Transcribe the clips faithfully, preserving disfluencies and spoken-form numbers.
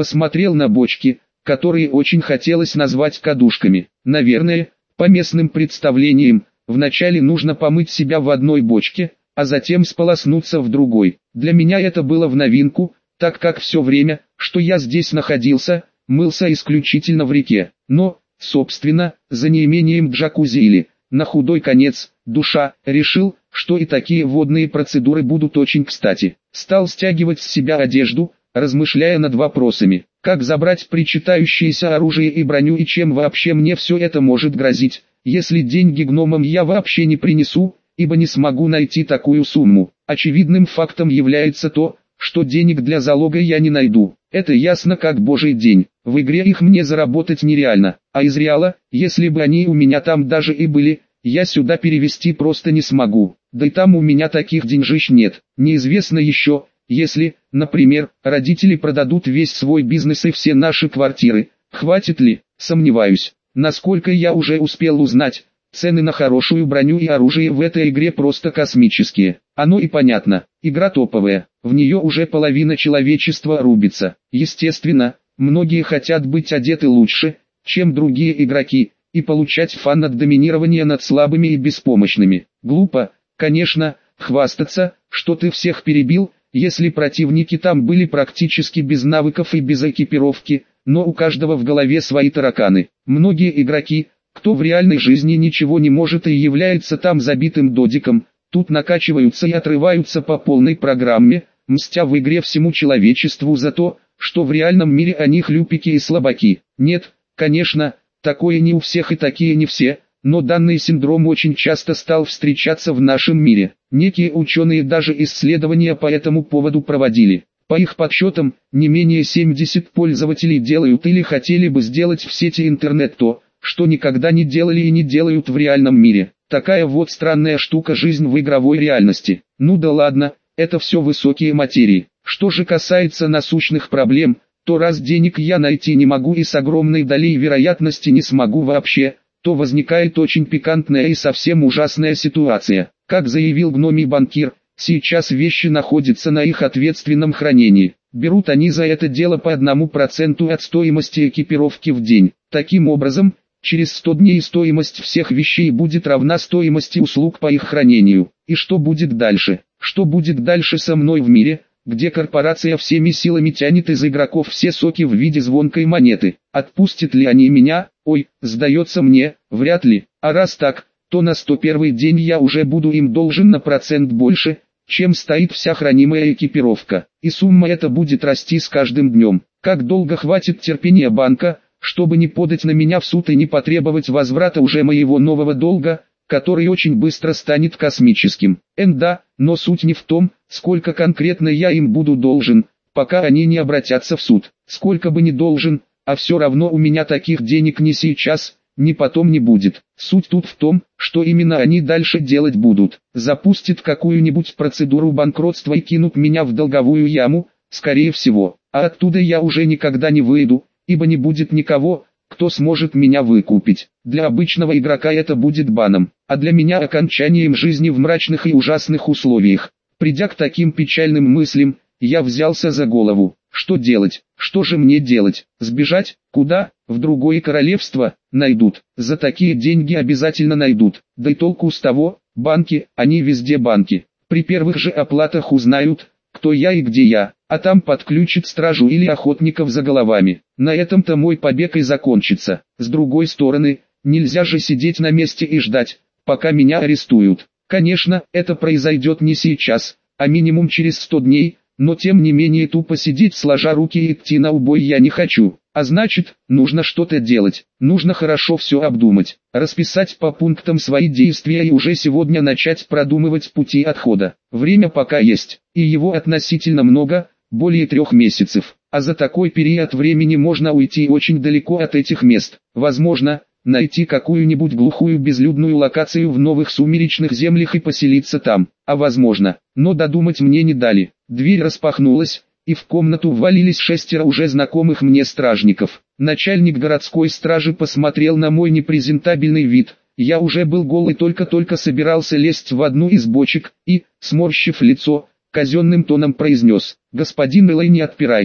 посмотрел на бочки, которые очень хотелось назвать кадушками. Наверное, по местным представлениям, вначале нужно помыть себя в одной бочке, а затем сполоснуться в другой. Для меня это было в новинку, так как все время, что я здесь находился, мылся исключительно в реке. Но, собственно, за неимением джакузи или, на худой конец, душа, решил, что и такие водные процедуры будут очень кстати. Стал стягивать с себя одежду, размышляя над вопросами, как забрать причитающееся оружие и броню и чем вообще мне все это может грозить, если деньги гномам я вообще не принесу, ибо не смогу найти такую сумму. Очевидным фактом является то, что денег для залога я не найду. Это ясно как божий день. В игре их мне заработать нереально, а из реала, если бы они у меня там даже и были, я сюда перевести просто не смогу. Да и там у меня таких деньжищ нет. Неизвестно еще, если, например, родители продадут весь свой бизнес и все наши квартиры, хватит ли, сомневаюсь. Насколько я уже успел узнать, цены на хорошую броню и оружие в этой игре просто космические. Оно и понятно, игра топовая, в нее уже половина человечества рубится. Естественно, многие хотят быть одеты лучше, чем другие игроки, и получать фан от доминирования над слабыми и беспомощными. Глупо, конечно, хвастаться, что ты всех перебил, если противники там были практически без навыков и без экипировки, но у каждого в голове свои тараканы. Многие игроки, кто в реальной жизни ничего не может и является там забитым додиком, тут накачиваются и отрываются по полной программе, мстя в игре всему человечеству за то, что в реальном мире они хлюпики и слабаки. Нет, конечно, такое не у всех и такие не все, но данный синдром очень часто стал встречаться в нашем мире. Некие ученые даже исследования по этому поводу проводили. По их подсчетам, не менее семьдесят пользователей делают или хотели бы сделать в сети интернет то, что никогда не делали и не делают в реальном мире. Такая вот странная штука жизнь в игровой реальности. Ну да ладно, это все высокие материи. Что же касается насущных проблем, то раз денег я найти не могу и с огромной долей вероятности не смогу вообще, то возникает очень пикантная и совсем ужасная ситуация. Как заявил гномий банкир, сейчас вещи находятся на их ответственном хранении. Берут они за это дело по одному проценту от стоимости экипировки в день. Таким образом, через сто дней стоимость всех вещей будет равна стоимости услуг по их хранению. И что будет дальше? Что будет дальше со мной в мире, где корпорация всеми силами тянет из игроков все соки в виде звонкой монеты? Отпустят ли они меня? Ой, сдается мне, вряд ли. А раз так, то на сто первый день я уже буду им должен на процент больше, чем стоит вся хранимая экипировка. И сумма эта будет расти с каждым днем. Как долго хватит терпения банка, чтобы не подать на меня в суд и не потребовать возврата уже моего нового долга, который очень быстро станет космическим. Эн да, но суть не в том, сколько конкретно я им буду должен, пока они не обратятся в суд. Сколько бы ни должен, а все равно у меня таких денег ни сейчас, ни потом не будет. Суть тут в том, что именно они дальше делать будут. Запустят какую-нибудь процедуру банкротства и кинут меня в долговую яму, скорее всего. А оттуда я уже никогда не выйду, ибо не будет никого, кто сможет меня выкупить. Для обычного игрока это будет баном, а для меня окончанием жизни в мрачных и ужасных условиях. Придя к таким печальным мыслям, я взялся за голову. Что делать? Что же мне делать? Сбежать? Куда? В другое королевство? Найдут. За такие деньги обязательно найдут. Да и толку с того, банки, они везде банки. При первых же оплатах узнают, кто я и где я, а там подключат стражу или охотников за головами. На этом-то мой побег и закончится. С другой стороны, нельзя же сидеть на месте и ждать, пока меня арестуют. Конечно, это произойдет не сейчас, а минимум через сто дней, но тем не менее тупо сидеть сложа руки и идти на убой я не хочу. А значит, нужно что-то делать, нужно хорошо все обдумать, расписать по пунктам свои действия и уже сегодня начать продумывать пути отхода. Время пока есть, и его относительно много, более трех месяцев. А за такой период времени можно уйти очень далеко от этих мест. Возможно, найти какую-нибудь глухую безлюдную локацию в новых сумеречных землях и поселиться там. А возможно, но додумать мне не дали. Дверь распахнулась, и в комнату ввалились шестеро уже знакомых мне стражников. Начальник городской стражи посмотрел на мой непрезентабельный вид. Я уже был гол и только-только собирался лезть в одну из бочек, и, сморщив лицо, казенным тоном произнес: «Господин Элэй, не отпирайтесь,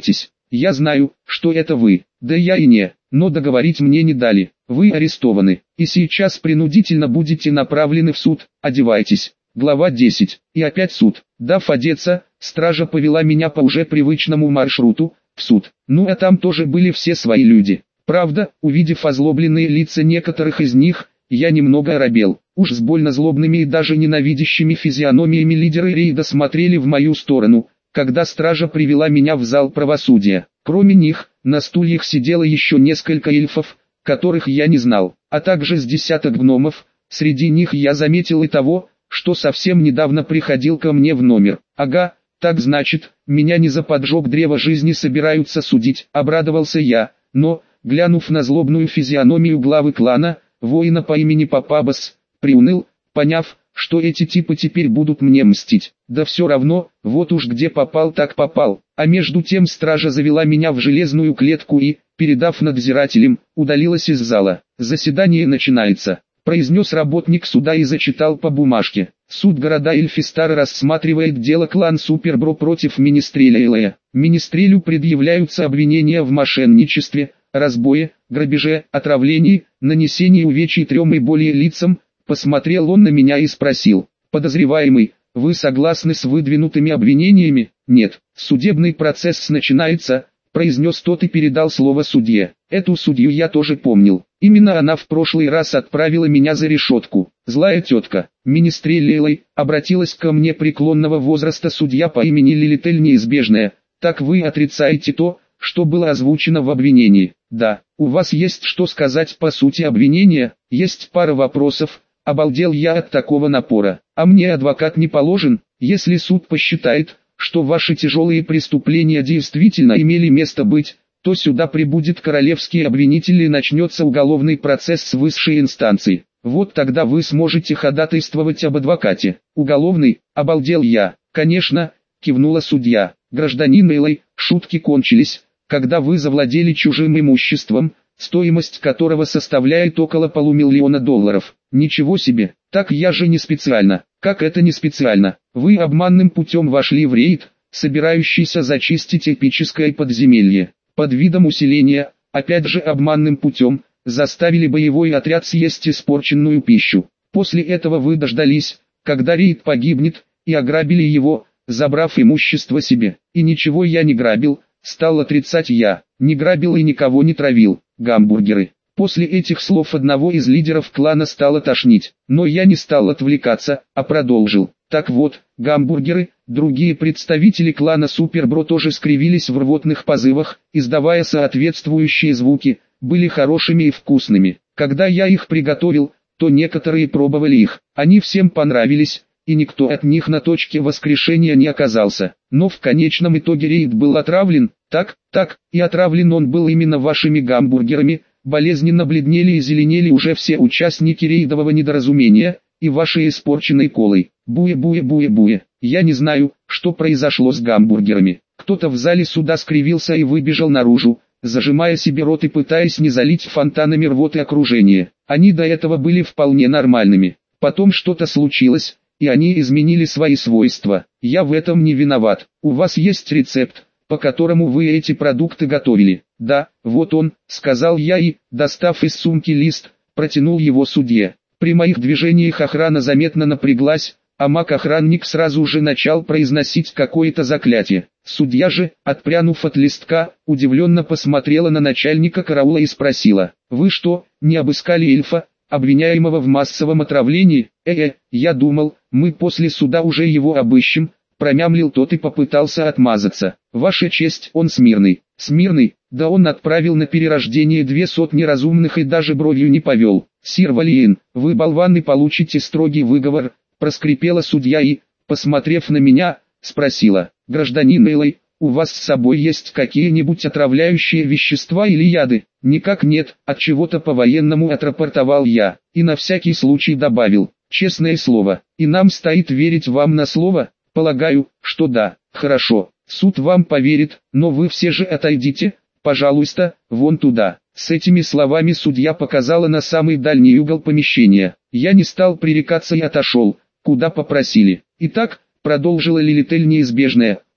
Я знаю, что это вы. Да я и не, но договорить мне не дали. Вы арестованы, и сейчас принудительно будете направлены в суд. Одевайтесь. Глава десять. И опять суд. Дав одеться, стража повела меня по уже привычному маршруту, в суд. Ну а там тоже были все свои люди. Правда, увидев озлобленные лица некоторых из них, я немного оробел. Уж с больно злобными и даже ненавидящими физиономиями лидеры рейда смотрели в мою сторону, когда стража привела меня в зал правосудия. Кроме них, на стульях сидело еще несколько эльфов, которых я не знал, а также с десяток гномов. Среди них я заметил и того, что совсем недавно приходил ко мне в номер. Ага, так значит, меня не за поджог древа жизни собираются судить, обрадовался я, но, глянув на злобную физиономию главы клана, воина по имени Папабас, приуныл, поняв, что эти типы теперь будут мне мстить. Да все равно, вот уж где попал так попал. А между тем стража завела меня в железную клетку и, передав надзирателям, удалилась из зала. Заседание начинается, произнес работник суда и зачитал по бумажке. Суд города Эльфистара рассматривает дело клан Супербро против Министреля Элея. Министрелю предъявляются обвинения в мошенничестве, разбое, грабеже, отравлении, нанесении увечий трем и более лицам. Посмотрел он на меня и спросил: подозреваемый, вы согласны с выдвинутыми обвинениями? Нет. Судебный процесс начинается, произнес тот и передал слово судье. Эту судью я тоже помнил. Именно она в прошлый раз отправила меня за решетку. Злая тетка. Министрель Элей, обратилась ко мне преклонного возраста судья по имени Лилитель Неизбежная. Так вы отрицаете то, что было озвучено в обвинении? Да. У вас есть что сказать по сути обвинения? Есть пара вопросов. Обалдел я от такого напора. А мне адвокат не положен? Если суд посчитает, что ваши тяжелые преступления действительно имели место быть, то сюда прибудет королевский обвинитель и начнется уголовный процесс с высшей инстанции. Вот тогда вы сможете ходатайствовать об адвокате. Уголовный? Обалдел я. Конечно, кивнула судья. Гражданин Элей, шутки кончились, когда вы завладели чужим имуществом, стоимость которого составляет около полумиллиона долларов. Ничего себе, так я же не специально. Как это не специально? Вы обманным путем вошли в рейд, собирающийся зачистить эпическое подземелье. Под видом усиления, опять же обманным путем, заставили боевой отряд съесть испорченную пищу. После этого вы дождались, когда рейд погибнет, и ограбили его, забрав имущество себе. И ничего я не грабил, стал отрицать я. Не грабил и никого не травил. Гамбургеры. После этих слов одного из лидеров клана стало тошнить, но я не стал отвлекаться, а продолжил. Так вот, гамбургеры, другие представители клана Супербро тоже скривились в рвотных позывах, издавая соответствующие звуки, были хорошими и вкусными. Когда я их приготовил, то некоторые пробовали их, они всем понравились, и никто от них на точке воскрешения не оказался. Но в конечном итоге рейд был отравлен, так, так, и отравлен он был именно вашими гамбургерами. Болезненно бледнели и зеленели уже все участники рейдового недоразумения, и вашей испорченной колой. Буе-буе-буе-буе. Я не знаю, что произошло с гамбургерами. Кто-то в зале суда скривился и выбежал наружу, зажимая себе рот и пытаясь не залить фонтанами рвоты окружение. Они до этого были вполне нормальными. Потом что-то случилось, и они изменили свои свойства. Я в этом не виноват. У вас есть рецепт, по которому вы эти продукты готовили? Да, вот он, сказал я и, достав из сумки лист, протянул его судье. При моих движениях охрана заметно напряглась, а маг-охранник сразу же начал произносить какое-то заклятие. Судья же, отпрянув от листка, удивленно посмотрела на начальника караула и спросила: «Вы что, не обыскали эльфа, обвиняемого в массовом отравлении?» «Э-э, я думал, мы после суда уже его обыщем», промямлил тот и попытался отмазаться. «Ваша честь, он смирный». «Смирный? Да он отправил на перерождение две сотни разумных и даже бровью не повел». «Сир Валиен, вы болваны, получите строгий выговор», проскрипела судья и, посмотрев на меня, спросила: «Гражданин Элей, у вас с собой есть какие-нибудь отравляющие вещества или яды?» «Никак нет», от чего-то по-военному отрапортовал я, и на всякий случай добавил: «Честное слово, и нам стоит верить вам на слово?» «Полагаю, что да». «Хорошо, суд вам поверит, но вы все же отойдите, пожалуйста, вон туда». С этими словами судья показала на самый дальний угол помещения. Я не стал пререкаться и отошел, куда попросили. «Итак», продолжила Лилитель Неизбежная,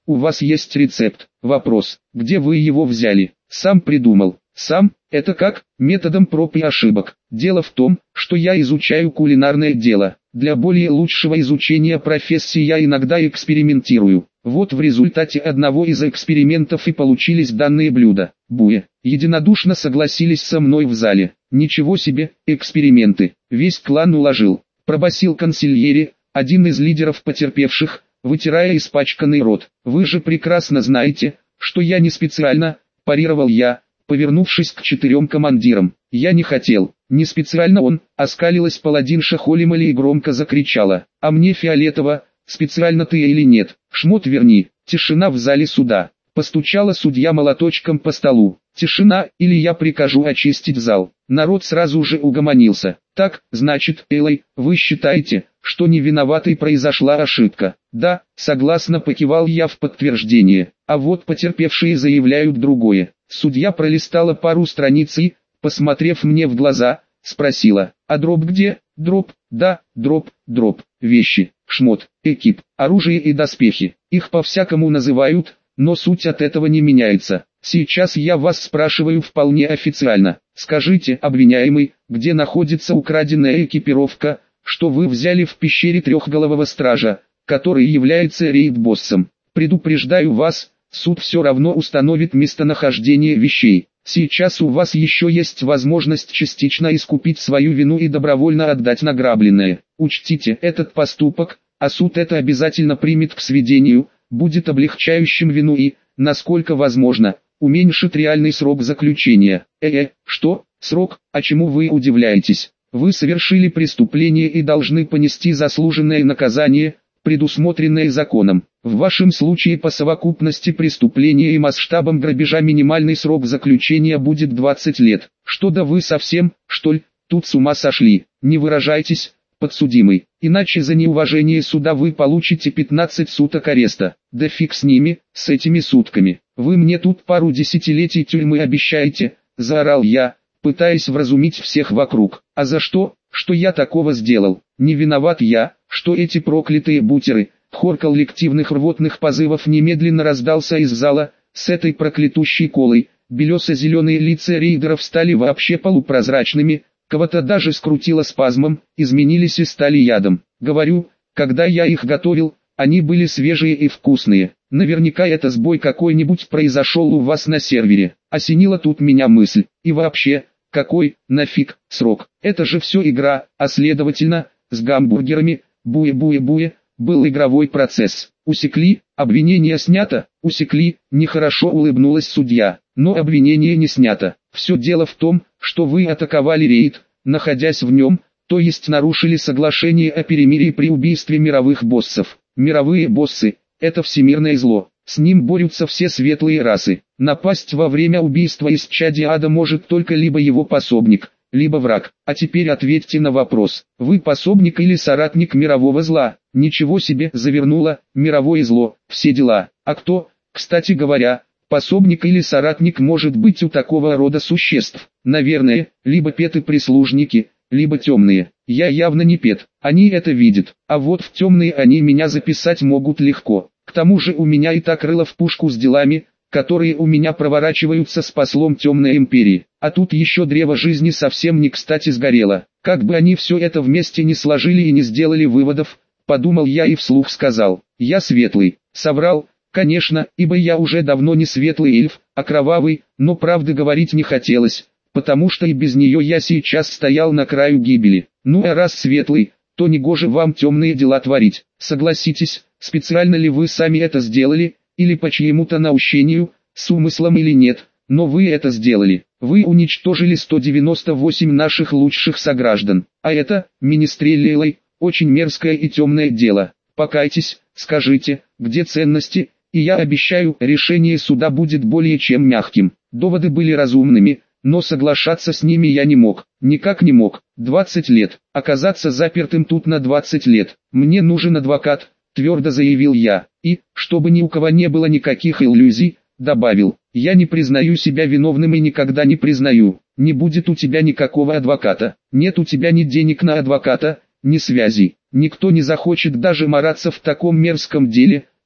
у вас есть рецепт. Вопрос, где вы его взяли? Сам придумал. Сам? Это как? Методом проб и ошибок. Дело в том, что я изучаю кулинарное дело. Для более лучшего изучения профессии я иногда экспериментирую. Вот в результате одного из экспериментов и получились данные блюда. Буе единодушно согласились со мной в зале. Ничего себе, эксперименты. Весь клан уложил. Пробасил консильери, один из лидеров потерпевших, вытирая испачканный рот. Вы же прекрасно знаете, что я не специально, парировал я, повернувшись к четырем командирам. Я не хотел, не специально он, оскалилась паладинша Холимали и громко закричала. А мне фиолетово, специально ты или нет, шмот верни. Тишина в зале суда. Постучала судья молоточком по столу. Тишина, или я прикажу очистить зал. Народ сразу же угомонился. Так, значит, Элой, вы считаете, что не виноватой произошла ошибка? Да, согласно покивал я в подтверждение. А вот потерпевшие заявляют другое. Судья пролистала пару страниц и, посмотрев мне в глаза, спросила: а дроп где? Дроп, да, дроп, дроп, вещи, шмот, экип, оружие и доспехи. Их по-всякому называют, но суть от этого не меняется. Сейчас я вас спрашиваю вполне официально. Скажите, обвиняемый, где находится украденная экипировка, что вы взяли в пещере трехголового стража, который является рейд-боссом? Предупреждаю вас, суд все равно установит местонахождение вещей. Сейчас у вас еще есть возможность частично искупить свою вину и добровольно отдать награбленное. Учтите этот поступок, а суд это обязательно примет к сведению, будет облегчающим вину и, насколько возможно, уменьшит реальный срок заключения. Э-э, что? Срок? А чему вы удивляетесь? Вы совершили преступление и должны понести заслуженное наказание, предусмотренное законом. В вашем случае по совокупности преступления и масштабам грабежа минимальный срок заключения будет двадцать лет. Что да вы совсем, что ли, тут с ума сошли? Не выражайтесь, подсудимый, иначе за неуважение суда вы получите пятнадцать суток ареста. Да фиг с ними, с этими сутками. Вы мне тут пару десятилетий тюрьмы обещаете, заорал я, пытаясь вразумить всех вокруг. А за что? Что я такого сделал? Не виноват я, что эти проклятые бутеры. Хор коллективных рвотных позывов немедленно раздался из зала. С этой проклятущей колой белесо-зеленые лица рейдеров стали вообще полупрозрачными, кого-то даже скрутило спазмом, изменились и стали ядом. Говорю, когда я их готовил, они были свежие и вкусные. Наверняка это сбой какой-нибудь произошел у вас на сервере. Осенила тут меня мысль. И вообще, какой, нафиг, срок? Это же все игра, а следовательно, с гамбургерами, буе-буе-буе, был игровой процесс. Усекли, обвинение снято, усекли, нехорошо улыбнулась судья. Но обвинение не снято. Все дело в том, что вы атаковали рейд, находясь в нем, то есть нарушили соглашение о перемирии при убийстве мировых боссов. Мировые боссы – это всемирное зло. С ним борются все светлые расы. Напасть во время убийства исчадия ада может только либо его пособник, либо враг. А теперь ответьте на вопрос. Вы пособник или соратник мирового зла? Ничего себе, завернула, мировое зло, все дела. А кто, кстати говоря, пособник или соратник может быть у такого рода существ? Наверное, либо петы-прислужники, либо темные. Я явно не пет, они это видят. А вот в темные они меня записать могут легко. К тому же у меня и так рыло в пушку с делами, которые у меня проворачиваются с послом Темной Империи. А тут еще древо жизни совсем не кстати сгорело. Как бы они все это вместе не сложили и не сделали выводов, подумал я и вслух сказал. Я светлый. Соврал, конечно, ибо я уже давно не светлый эльф, а кровавый, но правды говорить не хотелось, потому что и без нее я сейчас стоял на краю гибели. Ну а раз светлый, то негоже вам темные дела творить. Согласитесь, специально ли вы сами это сделали, или по чьему-то наущению, с умыслом или нет, но вы это сделали. Вы уничтожили сто девяносто восемь наших лучших сограждан. А это, министреллилой, очень мерзкое и темное дело. Покайтесь, скажите, где ценности, и я обещаю, решение суда будет более чем мягким. Доводы были разумными, но соглашаться с ними я не мог. Никак не мог. двадцать лет. Оказаться запертым тут на двадцать лет. Мне нужен адвокат, твердо заявил я. И, чтобы ни у кого не было никаких иллюзий, добавил. Я не признаю себя виновным и никогда не признаю. Не будет у тебя никакого адвоката. Нет у тебя ни денег на адвоката, ни связей. Никто не захочет даже мараться в таком мерзком деле,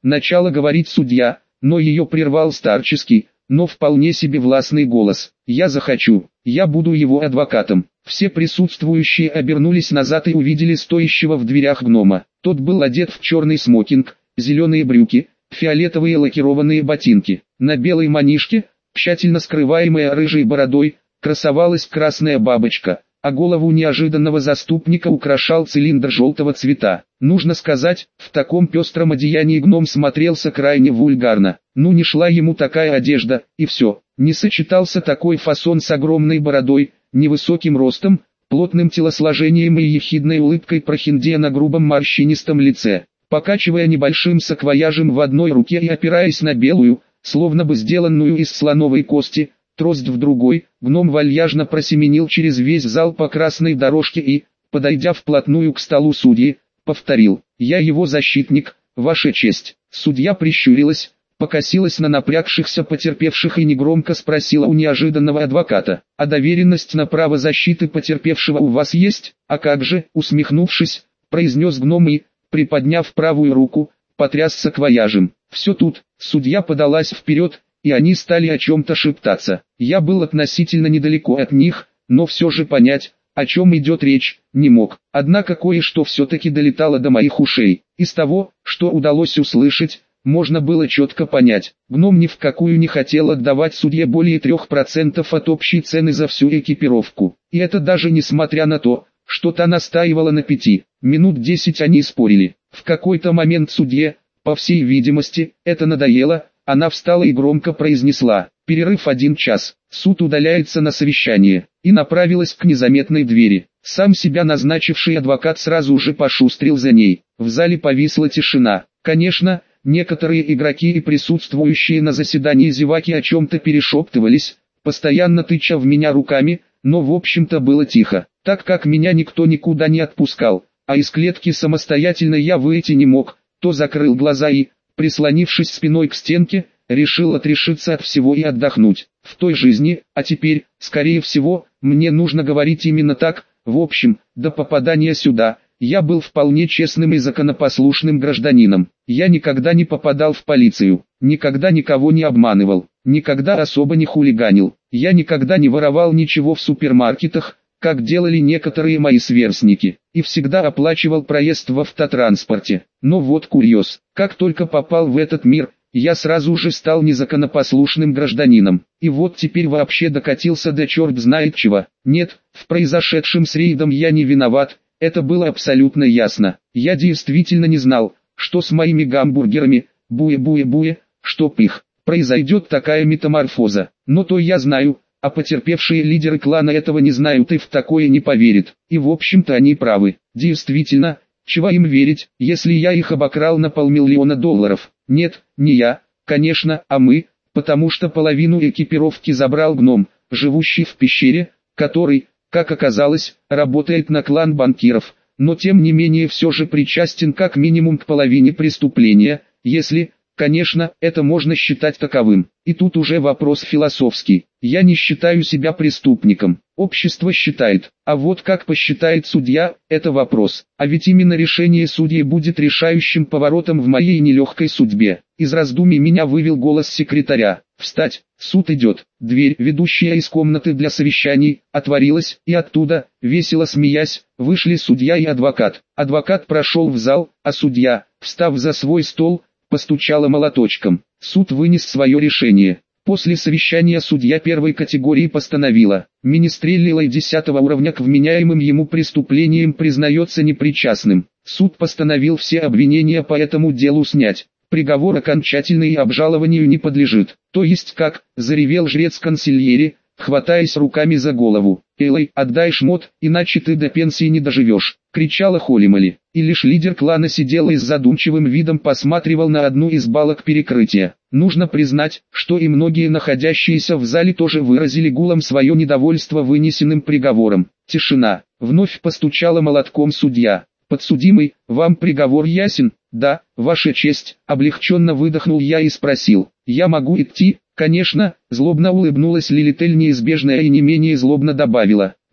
начала говорить судья, но ее прервал старческий, но вполне себе властный голос. «Я захочу, я буду его адвокатом». Все присутствующие обернулись назад и увидели стоящего в дверях гнома. Тот был одет в черный смокинг, зеленые брюки, фиолетовые лакированные ботинки. На белой манишке, тщательно скрываемая рыжей бородой, красовалась красная бабочка, а голову неожиданного заступника украшал цилиндр желтого цвета. Нужно сказать, в таком пестром одеянии гном смотрелся крайне вульгарно. Ну не шла ему такая одежда, и все. Не сочетался такой фасон с огромной бородой, невысоким ростом, плотным телосложением и ехидной улыбкой прохиндея на грубом морщинистом лице. Покачивая небольшим саквояжем в одной руке и опираясь на белую, словно бы сделанную из слоновой кости, трость в другой, гном вальяжно просеменил через весь зал по красной дорожке и, подойдя вплотную к столу судьи, повторил: «Я его защитник, ваша честь». Судья прищурилась, покосилась на напрягшихся потерпевших и негромко спросила у неожиданного адвоката: «А доверенность на право защиты потерпевшего у вас есть?» «А как же», усмехнувшись, произнес гном и, приподняв правую руку, потряс саквояжем. «Все тут». Судья подалась вперед, и они стали о чем-то шептаться. Я был относительно недалеко от них, но все же понять, о чем идет речь, не мог. Однако кое-что все-таки долетало до моих ушей. Из того, что удалось услышать, можно было четко понять. Гном ни в какую не хотел отдавать судье более трех процентов от общей цены за всю экипировку. И это даже несмотря на то, что та настаивала на пяти. Минут десять они спорили. В какой-то момент судье, по всей видимости, это надоело. Она встала и громко произнесла: «Перерыв один час, суд удаляется на совещание», и направилась к незаметной двери. Сам себя назначивший адвокат сразу же пошустрил за ней. В зале повисла тишина. Конечно, некоторые игроки и присутствующие на заседании зеваки о чем-то перешептывались, постоянно тыча в меня руками, но в общем-то было тихо, так как меня никто никуда не отпускал, а из клетки самостоятельно я выйти не мог, то закрыл глаза и, прислонившись спиной к стенке, решил отрешиться от всего и отдохнуть. В той жизни, а теперь, скорее всего, мне нужно говорить именно так. В общем, до попадания сюда, я был вполне честным и законопослушным гражданином. Я никогда не попадал в полицию, никогда никого не обманывал, никогда особо не хулиганил. Я никогда не воровал ничего в супермаркетах, как делали некоторые мои сверстники, и всегда оплачивал проезд в автотранспорте. Но вот курьез, как только попал в этот мир, я сразу же стал незаконопослушным гражданином, и вот теперь вообще докатился до черт знает чего. Нет, в произошедшем с рейдом я не виноват, это было абсолютно ясно. Я действительно не знал, что с моими гамбургерами, буе-буе-буе, чтоб их, произойдет такая метаморфоза. Но то я знаю, а потерпевшие лидеры клана этого не знают и в такое не поверят. И в общем-то они правы. Действительно, чего им верить, если я их обокрал на полмиллиона долларов? Нет, не я, конечно, а мы, потому что половину экипировки забрал гном, живущий в пещере, который, как оказалось, работает на клан банкиров, но тем не менее все же причастен как минимум к половине преступления, если, конечно, это можно считать таковым. И тут уже вопрос философский. Я не считаю себя преступником, общество считает, а вот как посчитает судья, это вопрос. А ведь именно решение судьи будет решающим поворотом в моей нелегкой судьбе. Из раздумий меня вывел голос секретаря: «Встать, суд идет». Дверь, ведущая из комнаты для совещаний, отворилась, и оттуда, весело смеясь, вышли судья и адвокат. Адвокат прошел в зал, а судья, встав за свой стол, постучала молоточком. Суд вынес свое решение. После совещания судья первой категории постановила: Министрелли Лэй десятого уровня к вменяемым ему преступлениям признается непричастным. Суд постановил все обвинения по этому делу снять. Приговор окончательный и обжалованию не подлежит. То есть как, заревел жрец консильери, хватаясь руками за голову. «Элэй, отдай шмот, иначе ты до пенсии не доживешь», — кричала Холимали. И лишь лидер клана сидел и с задумчивым видом посматривал на одну из балок перекрытия. Нужно признать, что и многие находящиеся в зале тоже выразили гулом свое недовольство вынесенным приговором. Тишина. Вновь постучала молотком судья. «Подсудимый, вам приговор ясен?» «Да, ваша честь», — облегченно выдохнул я и спросил: «Я могу идти?» «Конечно», — злобно улыбнулась Лилитель неизбежная и не менее злобно добавила: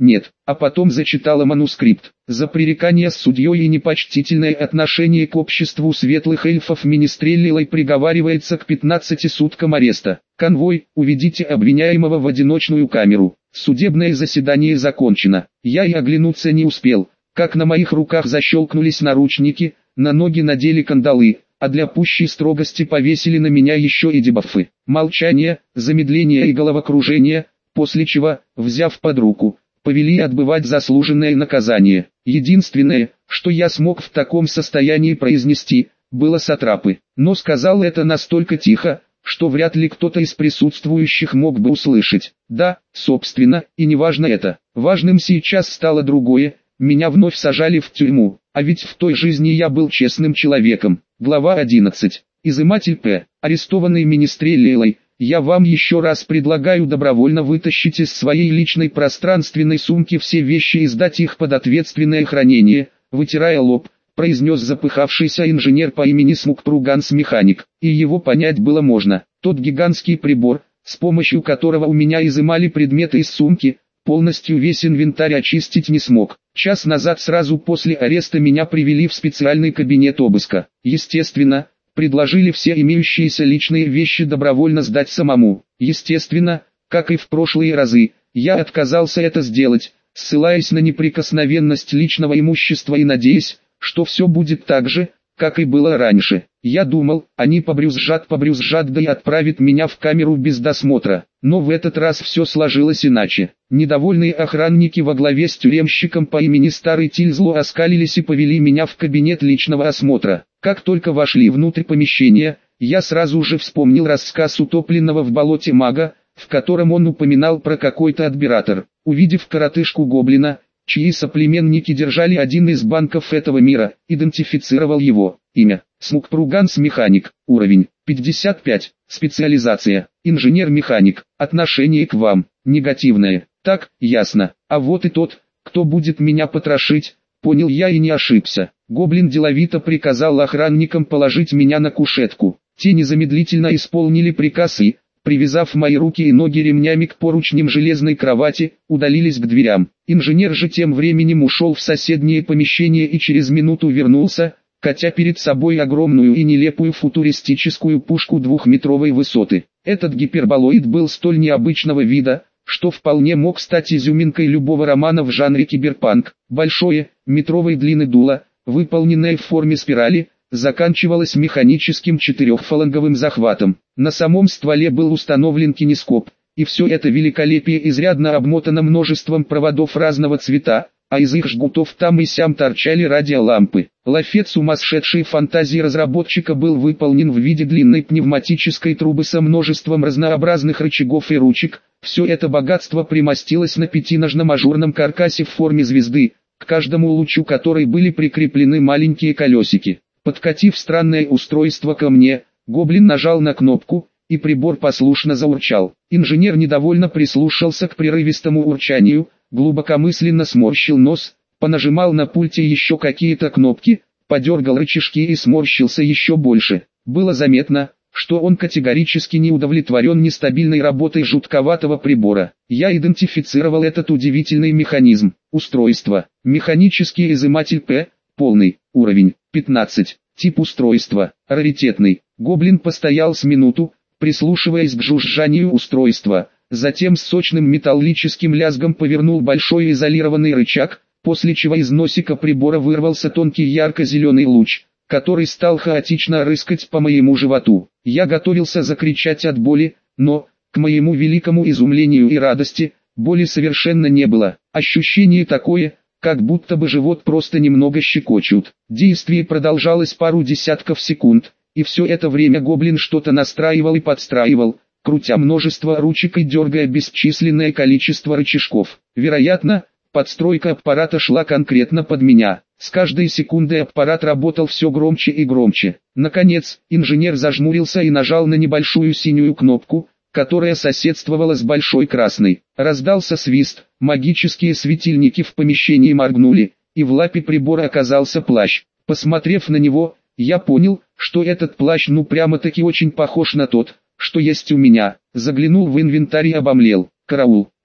нет, а потом зачитала манускрипт. За пререкание с судьей и непочтительное отношение к обществу светлых эльфов Министреллилой приговаривается к пятнадцати суткам ареста. Конвой, уведите обвиняемого в одиночную камеру. Судебное заседание закончено. Я и оглянуться не успел, как на моих руках защелкнулись наручники, на ноги надели кандалы, а для пущей строгости повесили на меня еще и дебафы. Молчание, замедление и головокружение, после чего, взяв под руку, повели отбывать заслуженное наказание. Единственное, что я смог в таком состоянии произнести, было сатрапы, но сказал это настолько тихо, что вряд ли кто-то из присутствующих мог бы услышать. Да, собственно, и не важно это. Важным сейчас стало другое, меня вновь сажали в тюрьму, а ведь в той жизни я был честным человеком. Глава одиннадцать. Изыматель П. Арестованный Министреллилой. Я вам еще раз предлагаю добровольно вытащить из своей личной пространственной сумки все вещи и сдать их под ответственное хранение, вытирая лоб, произнес запыхавшийся инженер по имени Смуктруганс-механик. И его понять было можно. Тот гигантский прибор, с помощью которого у меня изымали предметы из сумки, полностью весь инвентарь очистить не смог. Час назад сразу после ареста меня привели в специальный кабинет обыска. Естественно, предложили все имеющиеся личные вещи добровольно сдать самому. Естественно, как и в прошлые разы, я отказался это сделать, ссылаясь на неприкосновенность личного имущества и надеясь, что все будет так же, как и было раньше. Я думал, они побрюзжат-побрюзжат да и отправят меня в камеру без досмотра. Но в этот раз все сложилось иначе. Недовольные охранники во главе с тюремщиком по имени Старый Тильзло оскалились и повели меня в кабинет личного осмотра. Как только вошли внутрь помещения, я сразу же вспомнил рассказ утопленного в болоте мага, в котором он упоминал про какой-то адмиратор. Увидев коротышку-гоблина, чьи соплеменники держали один из банков этого мира, идентифицировал его. Имя: Смуктруганс-механик. Уровень: пятьдесят пять. Специализация: инженер-механик. Отношение к вам: негативное. Так, ясно. А вот и тот, кто будет меня потрошить. Понял я и не ошибся. Гоблин деловито приказал охранникам положить меня на кушетку. Те незамедлительно исполнили приказ и, привязав мои руки и ноги ремнями к поручням железной кровати, удалились к дверям. Инженер же тем временем ушел в соседнее помещение и через минуту вернулся, катя перед собой огромную и нелепую футуристическую пушку двухметровой высоты. Этот гиперболоид был столь необычного вида, что вполне мог стать изюминкой любого романа в жанре киберпанк. Большое, метровой длины дуло, выполненное в форме спирали, заканчивалось механическим четырехфаланговым захватом. На самом стволе был установлен кинескоп, и все это великолепие изрядно обмотано множеством проводов разного цвета, а из их жгутов там и сям торчали радиолампы. Лафет сумасшедшей фантазии разработчика был выполнен в виде длинной пневматической трубы со множеством разнообразных рычагов и ручек. Все это богатство примостилось на пятиножном ажурном каркасе в форме звезды, к каждому лучу которой были прикреплены маленькие колесики. Подкатив странное устройство ко мне, гоблин нажал на кнопку, и прибор послушно заурчал. Инженер недовольно прислушался к прерывистому урчанию, глубокомысленно сморщил нос, понажимал на пульте еще какие-то кнопки, подергал рычажки и сморщился еще больше. Было заметно, что он категорически не удовлетворен нестабильной работой жутковатого прибора. Я идентифицировал этот удивительный механизм. Устройство: механический изыматель П, полный, уровень пятнадцать, тип устройства: раритетный. Гоблин постоял с минуту, прислушиваясь к жужжанию устройства, затем с сочным металлическим лязгом повернул большой изолированный рычаг, после чего из носика прибора вырвался тонкий ярко-зеленый луч, который стал хаотично рыскать по моему животу. Я готовился закричать от боли, но, к моему великому изумлению и радости, боли совершенно не было. Ощущение такое, как будто бы живот просто немного щекочут. Действие продолжалось пару десятков секунд, и все это время гоблин что-то настраивал и подстраивал, крутя множество ручек и дергая бесчисленное количество рычажков. Вероятно, подстройка аппарата шла конкретно под меня. С каждой секундой аппарат работал все громче и громче. Наконец, инженер зажмурился и нажал на небольшую синюю кнопку, которая соседствовала с большой красной. Раздался свист, магические светильники в помещении моргнули, и в лапе прибора оказался плащ. Посмотрев на него, я понял, что этот плащ ну прямо-таки очень похож на тот, что есть у меня. Заглянул в инвентарь и обомлел. Караул!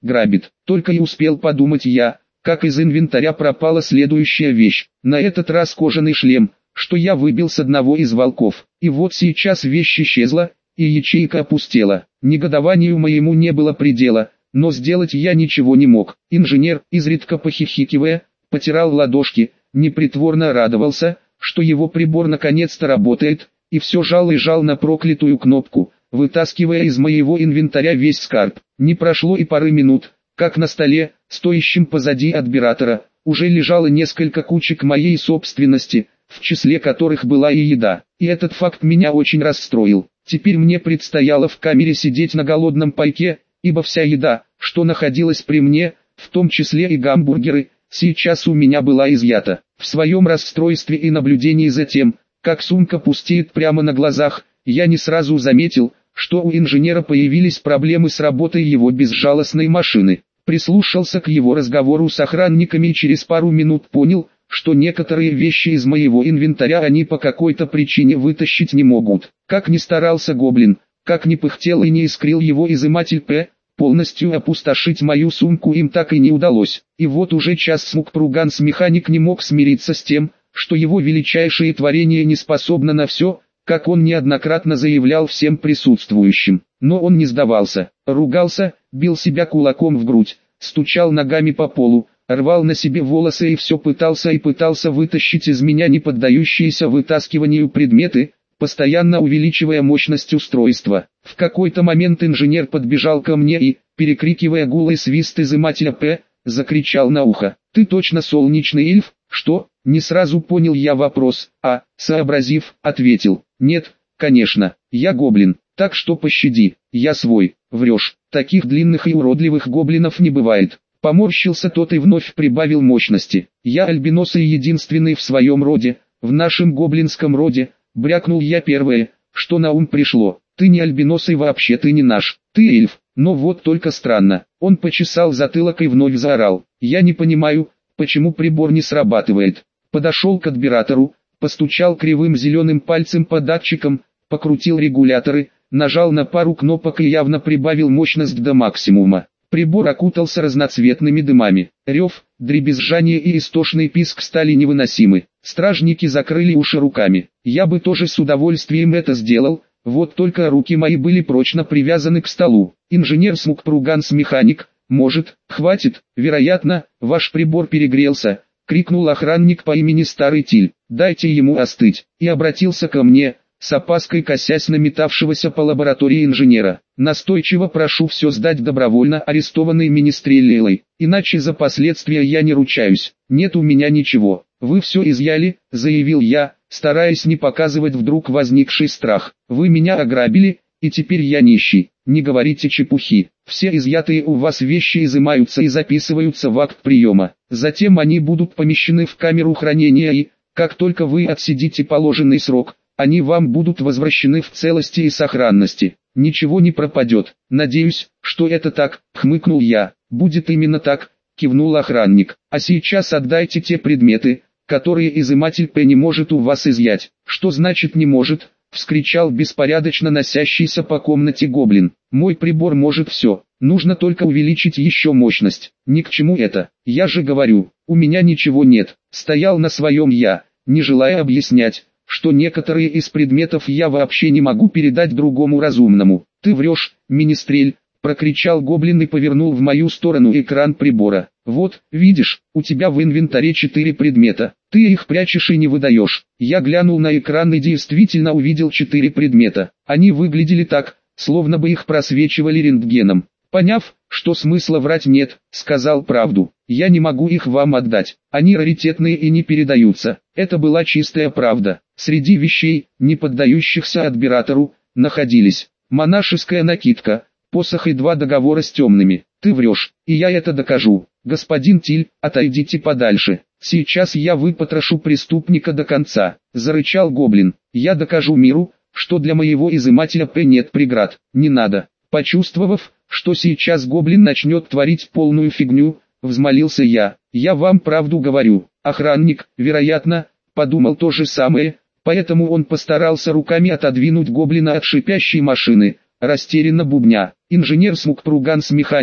грабит. Только и успел подумать я, как из инвентаря пропала следующая вещь. На этот раз кожаный шлем, что я выбил с одного из волков. И вот сейчас вещь исчезла, и ячейка опустела. Негодованию моему не было предела, но сделать я ничего не мог. Инженер, изредка похихикивая, потирал ладошки, непритворно радовался, что его прибор наконец-то работает, и все жал и жал на проклятую кнопку, вытаскивая из моего инвентаря весь скарб. Не прошло и пары минут, как на столе, стоящем позади адмиратора, уже лежало несколько кучек моей собственности, в числе которых была и еда. И этот факт меня очень расстроил. Теперь мне предстояло в камере сидеть на голодном пайке, ибо вся еда, что находилась при мне, в том числе и гамбургеры, сейчас у меня была изъята. В своем расстройстве и наблюдении за тем, как сумка пустеет прямо на глазах, я не сразу заметил, что у инженера появились проблемы с работой его безжалостной машины. Прислушался к его разговору с охранниками и через пару минут понял, что некоторые вещи из моего инвентаря они по какой-то причине вытащить не могут. Как ни старался гоблин, как ни пыхтел и не искрил его изыматель П, полностью опустошить мою сумку им так и не удалось. И вот уже час Смукпруганс-механик не мог смириться с тем, что его величайшее творение не способно на все, как он неоднократно заявлял всем присутствующим. Но он не сдавался, ругался, бил себя кулаком в грудь, стучал ногами по полу, рвал на себе волосы и все пытался и пытался вытащить из меня не поддающиеся вытаскиванию предметы, постоянно увеличивая мощность устройства. В какой-то момент инженер подбежал ко мне и, перекрикивая гул и свист изымателя П, закричал на ухо: «Ты точно солнечный эльф?» «Что?» Не сразу понял я вопрос, а, сообразив, ответил: «Нет, конечно, я гоблин, так что пощади, я свой». «Врешь, таких длинных и уродливых гоблинов не бывает». Поморщился тот и вновь прибавил мощности. «Я альбинос и единственный в своем роде, в нашем гоблинском роде», брякнул я первое, что на ум пришло. «Ты не альбинос и вообще ты не наш, ты эльф». Но вот только странно, он почесал затылок и вновь заорал: «Я не понимаю, почему прибор не срабатывает». Подошел к адмиратору, постучал кривым зеленым пальцем по датчикам, покрутил регуляторы, нажал на пару кнопок и явно прибавил мощность до максимума. Прибор окутался разноцветными дымами. Рев, дребезжание и истошный писк стали невыносимы. Стражники закрыли уши руками. Я бы тоже с удовольствием это сделал, вот только руки мои были прочно привязаны к столу. Инженер Смукпруганс-механик: «Может, хватит, вероятно, ваш прибор перегрелся», — крикнул охранник по имени Старый Тиль. «Дайте ему остыть», и обратился ко мне, с опаской косясь на метавшегося по лаборатории инженера. «Настойчиво прошу все сдать добровольно арестованной министреллой, иначе за последствия я не ручаюсь». «Нет у меня ничего, вы все изъяли», — заявил я, стараясь не показывать вдруг возникший страх. «Вы меня ограбили, и теперь я нищий». «Не говорите чепухи, все изъятые у вас вещи изымаются и записываются в акт приема. Затем они будут помещены в камеру хранения и, как только вы отсидите положенный срок, они вам будут возвращены в целости и сохранности. Ничего не пропадет». «Надеюсь, что это так», — хмыкнул я. «Будет именно так», — кивнул охранник. «А сейчас отдайте те предметы, которые изыматель П не может у вас изъять». «Что значит не может?» — вскричал беспорядочно носящийся по комнате гоблин. «Мой прибор может все, нужно только увеличить еще мощность». «Ни к чему это, я же говорю, у меня ничего нет». Стоял на своем я, не желая объяснять, что некоторые из предметов я вообще не могу передать другому разумному. «Ты врешь, министрель», — прокричал гоблин и повернул в мою сторону экран прибора. «Вот, видишь, у тебя в инвентаре четыре предмета, ты их прячешь и не выдаешь». Я глянул на экран и действительно увидел четыре предмета. Они выглядели так, словно бы их просвечивали рентгеном. Поняв, что смысла врать нет, сказал правду. «Я не могу их вам отдать, они раритетные и не передаются». Это была чистая правда. Среди вещей, не поддающихся адмиратору, находились монашеская накидка, посох и два договора с темными. «Ты врешь, и я это докажу. Господин Тиль, отойдите подальше. Сейчас я выпотрошу преступника до конца», — зарычал гоблин. «Я докажу миру, что для моего изымателя П нет преград». «Не надо». Почувствовав, что сейчас гоблин начнет творить полную фигню, взмолился я. «Я вам правду говорю». Охранник, вероятно, подумал то же самое, поэтому он постарался руками отодвинуть гоблина от шипящей машины, растерянно бубня. Инженер Смукпруганс-механик,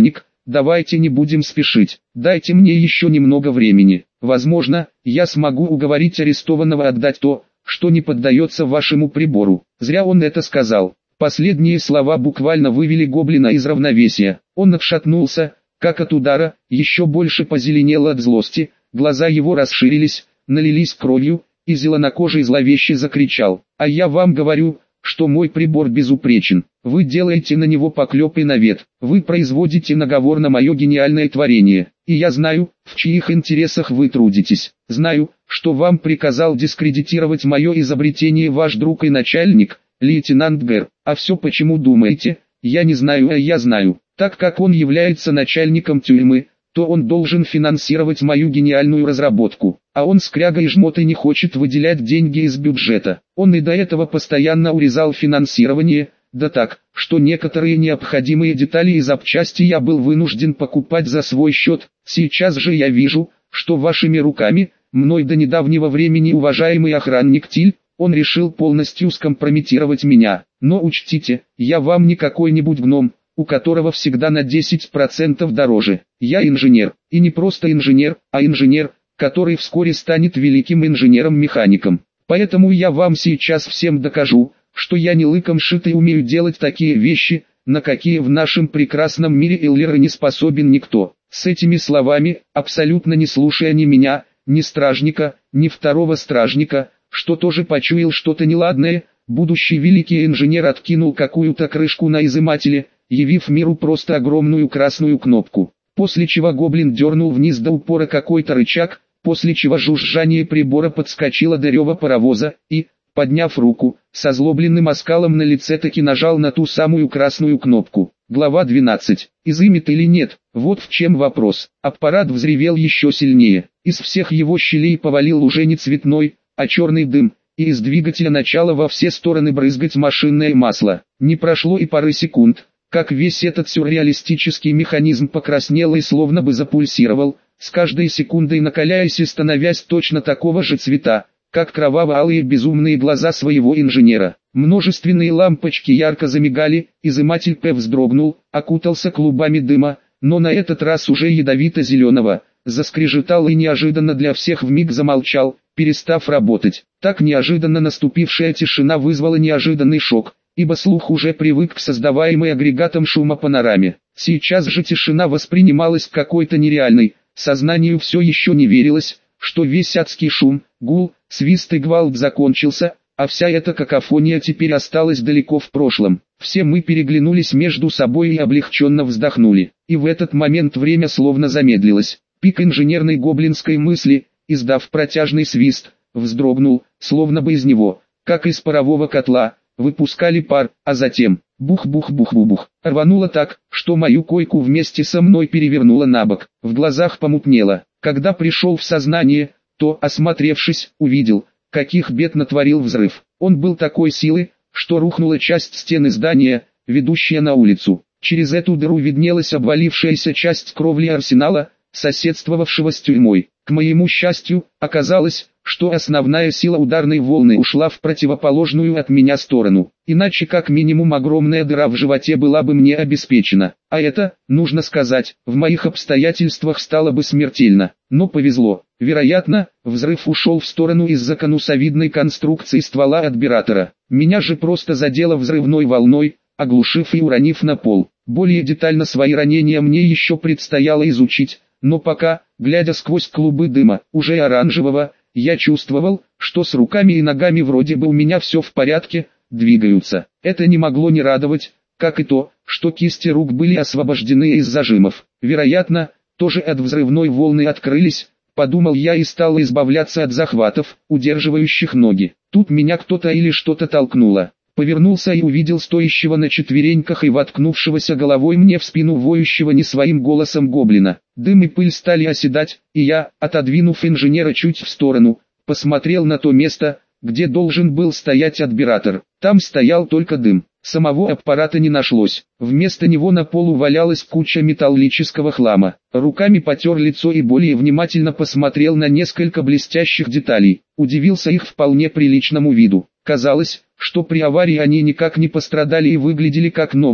давайте не будем спешить, дайте мне еще немного времени. Возможно, я смогу уговорить арестованного отдать то, что не поддается вашему прибору. Зря он это сказал. Последние слова буквально вывели гоблина из равновесия. Он отшатнулся, как от удара, еще больше позеленел от злости, глаза его расширились, налились кровью, и зеленокожий зловеще закричал: «А я вам говорю, что мой прибор безупречен. Вы делаете на него поклеп и навет, вы производите наговор на мое гениальное творение, и я знаю, в чьих интересах вы трудитесь. Знаю, что вам приказал дискредитировать мое изобретение ваш друг и начальник, лейтенант Гэр. А все почему думаете? Я не знаю, а я знаю. Так как он является начальником тюрьмы, то он должен финансировать мою гениальную разработку, а он скряга и жмот и не хочет выделять деньги из бюджета. Он и до этого постоянно урезал финансирование, да так, что некоторые необходимые детали и запчасти я был вынужден покупать за свой счет. Сейчас же я вижу, что вашими руками, мной до недавнего времени уважаемый охранник Тиль, он решил полностью скомпрометировать меня. Но учтите, я вам не какой-нибудь гном, у которого всегда на десять процентов дороже. Я инженер, и не просто инженер, а инженер, который вскоре станет великим инженером-механиком. Поэтому я вам сейчас всем докажу, что я не лыком шит и умею делать такие вещи, на какие в нашем прекрасном мире Эллера не способен никто. С этими словами, абсолютно не слушая ни меня, ни стражника, ни второго стражника, что тоже почуял что-то неладное, будущий великий инженер откинул какую-то крышку на изымателе, явив миру просто огромную красную кнопку. После чего гоблин дернул вниз до упора какой-то рычаг, после чего жужжание прибора подскочило до рева паровоза, и, подняв руку, с озлобленным оскалом на лице таки нажал на ту самую красную кнопку. Глава двенадцать. Изымет или нет? Вот в чем вопрос. Аппарат взревел еще сильнее. Из всех его щелей повалил уже не цветной, а черный дым, и из двигателя начало во все стороны брызгать машинное масло. Не прошло и пары секунд, как весь этот сюрреалистический механизм покраснел и словно бы запульсировал, с каждой секундой накаляясь и становясь точно такого же цвета, как кроваво-алые безумные глаза своего инженера. Множественные лампочки ярко замигали, изыматель П вздрогнул, окутался клубами дыма, но на этот раз уже ядовито-зеленого, заскрежетал и неожиданно для всех вмиг замолчал, перестав работать. Так неожиданно наступившая тишина вызвала неожиданный шок, ибо слух уже привык к создаваемой агрегатом шумопанораме. Сейчас же тишина воспринималась какой-то нереальной, сознанию все еще не верилось, что весь адский шум, гул, свист и гвалт закончился, а вся эта какофония теперь осталась далеко в прошлом. Все мы переглянулись между собой и облегченно вздохнули. И в этот момент время словно замедлилось. Пик инженерной гоблинской мысли, издав протяжный свист, вздрогнул, словно бы из него, как из парового котла, выпускали пар, а затем, бух-бух-бух-бух-бух, рвануло так, что мою койку вместе со мной перевернуло на бок, в глазах помутнело. Когда пришел в сознание, то, осмотревшись, увидел, каких бед натворил взрыв. Он был такой силы, что рухнула часть стены здания, ведущая на улицу. Через эту дыру виднелась обвалившаяся часть кровли арсенала, соседствовавшего с тюрьмой. К моему счастью, оказалось, что основная сила ударной волны ушла в противоположную от меня сторону. Иначе как минимум огромная дыра в животе была бы мне обеспечена. А это, нужно сказать, в моих обстоятельствах стало бы смертельно. Но повезло. Вероятно, взрыв ушел в сторону из-за конусовидной конструкции ствола адбиратора. Меня же просто задело взрывной волной, оглушив и уронив на пол. Более детально свои ранения мне еще предстояло изучить, но пока, глядя сквозь клубы дыма, уже оранжевого, я чувствовал, что с руками и ногами вроде бы у меня все в порядке, двигаются. Это не могло не радовать, как и то, что кисти рук были освобождены из зажимов. Вероятно, тоже от взрывной волны открылись, подумал я и стал избавляться от захватов, удерживающих ноги. Тут меня кто-то или что-то толкнуло. Повернулся и увидел стоящего на четвереньках и воткнувшегося головой мне в спину воющего не своим голосом гоблина. Дым и пыль стали оседать, и я, отодвинув инженера чуть в сторону, посмотрел на то место, где должен был стоять адбиратор. Там стоял только дым. Самого аппарата не нашлось. Вместо него на полу валялась куча металлического хлама. Руками потер лицо и более внимательно посмотрел на несколько блестящих деталей. Удивился их вполне приличному виду. Казалось, что при аварии они никак не пострадали и выглядели как новые,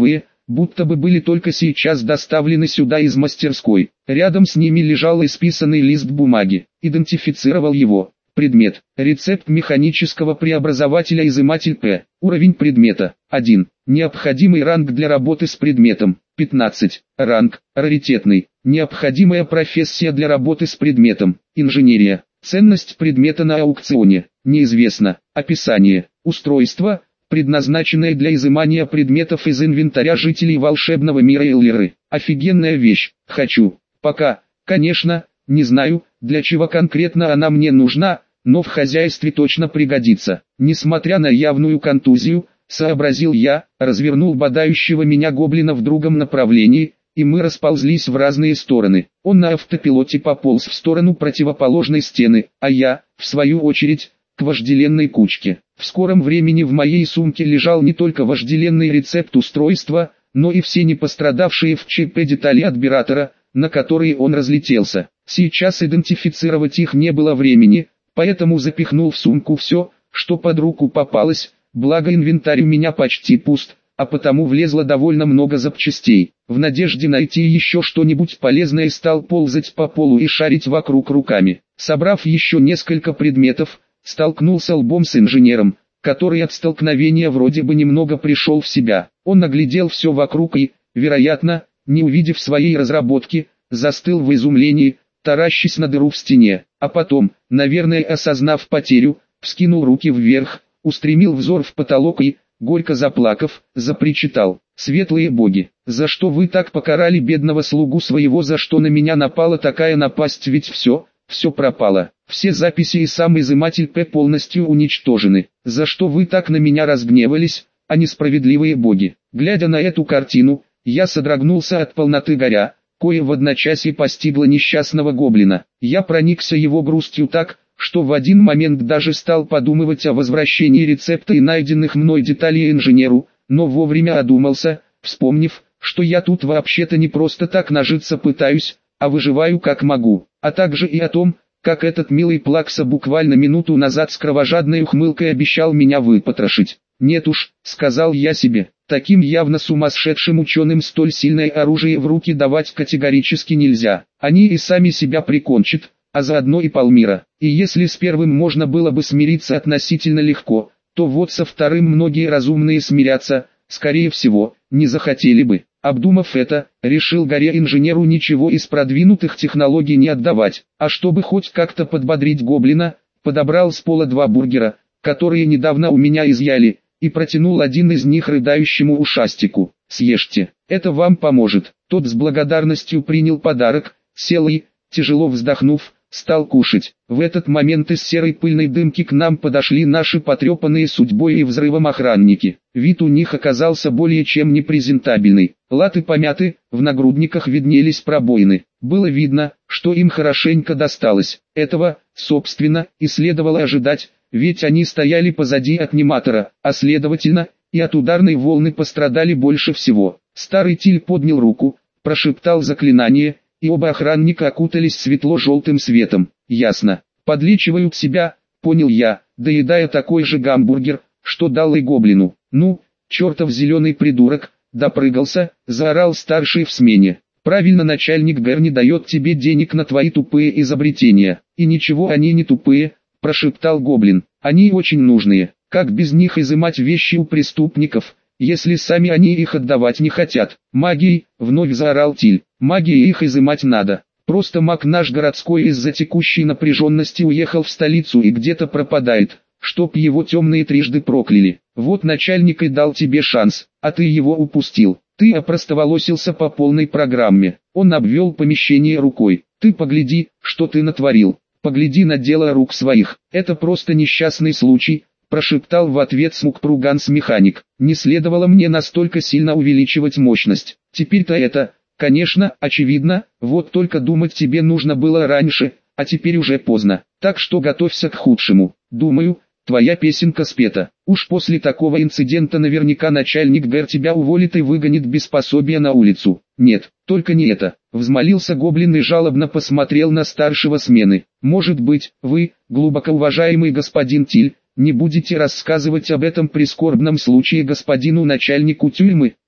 будто бы были только сейчас доставлены сюда из мастерской. Рядом с ними лежал исписанный лист бумаги. Идентифицировал его. Предмет. Рецепт механического преобразователя изыматель П. Уровень предмета. один. Необходимый ранг для работы с предметом. пятнадцать. Ранг. Раритетный. Необходимая профессия для работы с предметом. Инженерия. Ценность предмета на аукционе. Неизвестно. Описание. Устройство, предназначенное для изымания предметов из инвентаря жителей волшебного мира Эллиры. Офигенная вещь. Хочу. Пока, конечно, не знаю, для чего конкретно она мне нужна, но в хозяйстве точно пригодится. Несмотря на явную контузию, сообразил я, развернул бодающего меня гоблина в другом направлении, и мы расползлись в разные стороны. Он на автопилоте пополз в сторону противоположной стены, а я, в свою очередь, к вожделенной кучке. В скором времени в моей сумке лежал не только вожделенный рецепт устройства, но и все не пострадавшие в ЧП детали отбиратора, на которые он разлетелся. Сейчас идентифицировать их не было времени, поэтому запихнул в сумку все, что под руку попалось, благо инвентарь у меня почти пуст, а потому влезло довольно много запчастей. В надежде найти еще что-нибудь полезное стал ползать по полу и шарить вокруг руками. Собрав еще несколько предметов, столкнулся лбом с инженером, который от столкновения вроде бы немного пришел в себя. Он оглядел все вокруг и, вероятно, не увидев своей разработки, застыл в изумлении, таращась на дыру в стене, а потом, наверное осознав потерю, вскинул руки вверх, устремил взор в потолок и, горько заплакав, запричитал: «Светлые боги, за что вы так покарали бедного слугу своего, за что на меня напала такая напасть, ведь все, все пропало, все записи и сам изыматель П полностью уничтожены, за что вы так на меня разгневались, а несправедливые боги». Глядя на эту картину, я содрогнулся от полноты горя, кое в одночасье постигла несчастного гоблина. Я проникся его грустью так, что в один момент даже стал подумывать о возвращении рецепта и найденных мной деталей инженеру, но вовремя одумался, вспомнив, что я тут вообще-то не просто так нажиться пытаюсь, а выживаю как могу, а также и о том, как этот милый плакса буквально минуту назад с кровожадной ухмылкой обещал меня выпотрошить. «Нет уж», — сказал я себе, — таким явно сумасшедшим ученым столь сильное оружие в руки давать категорически нельзя. Они и сами себя прикончат, а заодно и полмира. И если с первым можно было бы смириться относительно легко, то вот со вторым многие разумные смиряться, скорее всего, не захотели бы. Обдумав это, решил горе-инженеру ничего из продвинутых технологий не отдавать, а чтобы хоть как-то подбодрить гоблина, подобрал с пола два бургера, которые недавно у меня изъяли, и протянул один из них рыдающему ушастику. «Съешьте, это вам поможет». Тот с благодарностью принял подарок, сел и, тяжело вздохнув, стал кушать. В этот момент из серой пыльной дымки к нам подошли наши потрепанные судьбой и взрывом охранники. Вид у них оказался более чем непрезентабельный. Латы помяты, в нагрудниках виднелись пробоины. Было видно, что им хорошенько досталось. Этого, собственно, и следовало ожидать, ведь они стояли позади аниматора, а следовательно, и от ударной волны пострадали больше всего. Старый Тиль поднял руку, прошептал заклинание, и оба охранника окутались светло-желтым светом. «Ясно. Подлечивают себя», — понял я, доедая такой же гамбургер, что дал и гоблину. «Ну, чертов зеленый придурок, допрыгался», — заорал старший в смене. «Правильно, начальник Гэр не дает тебе денег на твои тупые изобретения». «И ничего они не тупые», — прошептал гоблин. «Они очень нужные. Как без них изымать вещи у преступников, если сами они их отдавать не хотят?» «Магией», — вновь заорал Тиль. «Магией их изымать надо. Просто маг наш городской из-за текущей напряженности уехал в столицу и где-то пропадает, чтоб его темные трижды прокляли. Вот начальник и дал тебе шанс, а ты его упустил. Ты опростоволосился по полной программе». Он обвел помещение рукой. «Ты погляди, что ты натворил. Погляди на дело рук своих. Это просто несчастный случай», — прошептал в ответ Смукпруганс-механик. «Не следовало мне настолько сильно увеличивать мощность. Теперь-то это, конечно, очевидно, вот только думать тебе нужно было раньше, а теперь уже поздно. Так что готовься к худшему. Думаю, твоя песенка спета. Уж после такого инцидента наверняка начальник Гэр тебя уволит и выгонит без пособия на улицу». «Нет, только не это», — взмолился гоблин и жалобно посмотрел на старшего смены. «Может быть, вы, глубоко уважаемый господин Тиль, не будете рассказывать об этом прискорбном случае господину начальнику тюрьмы?»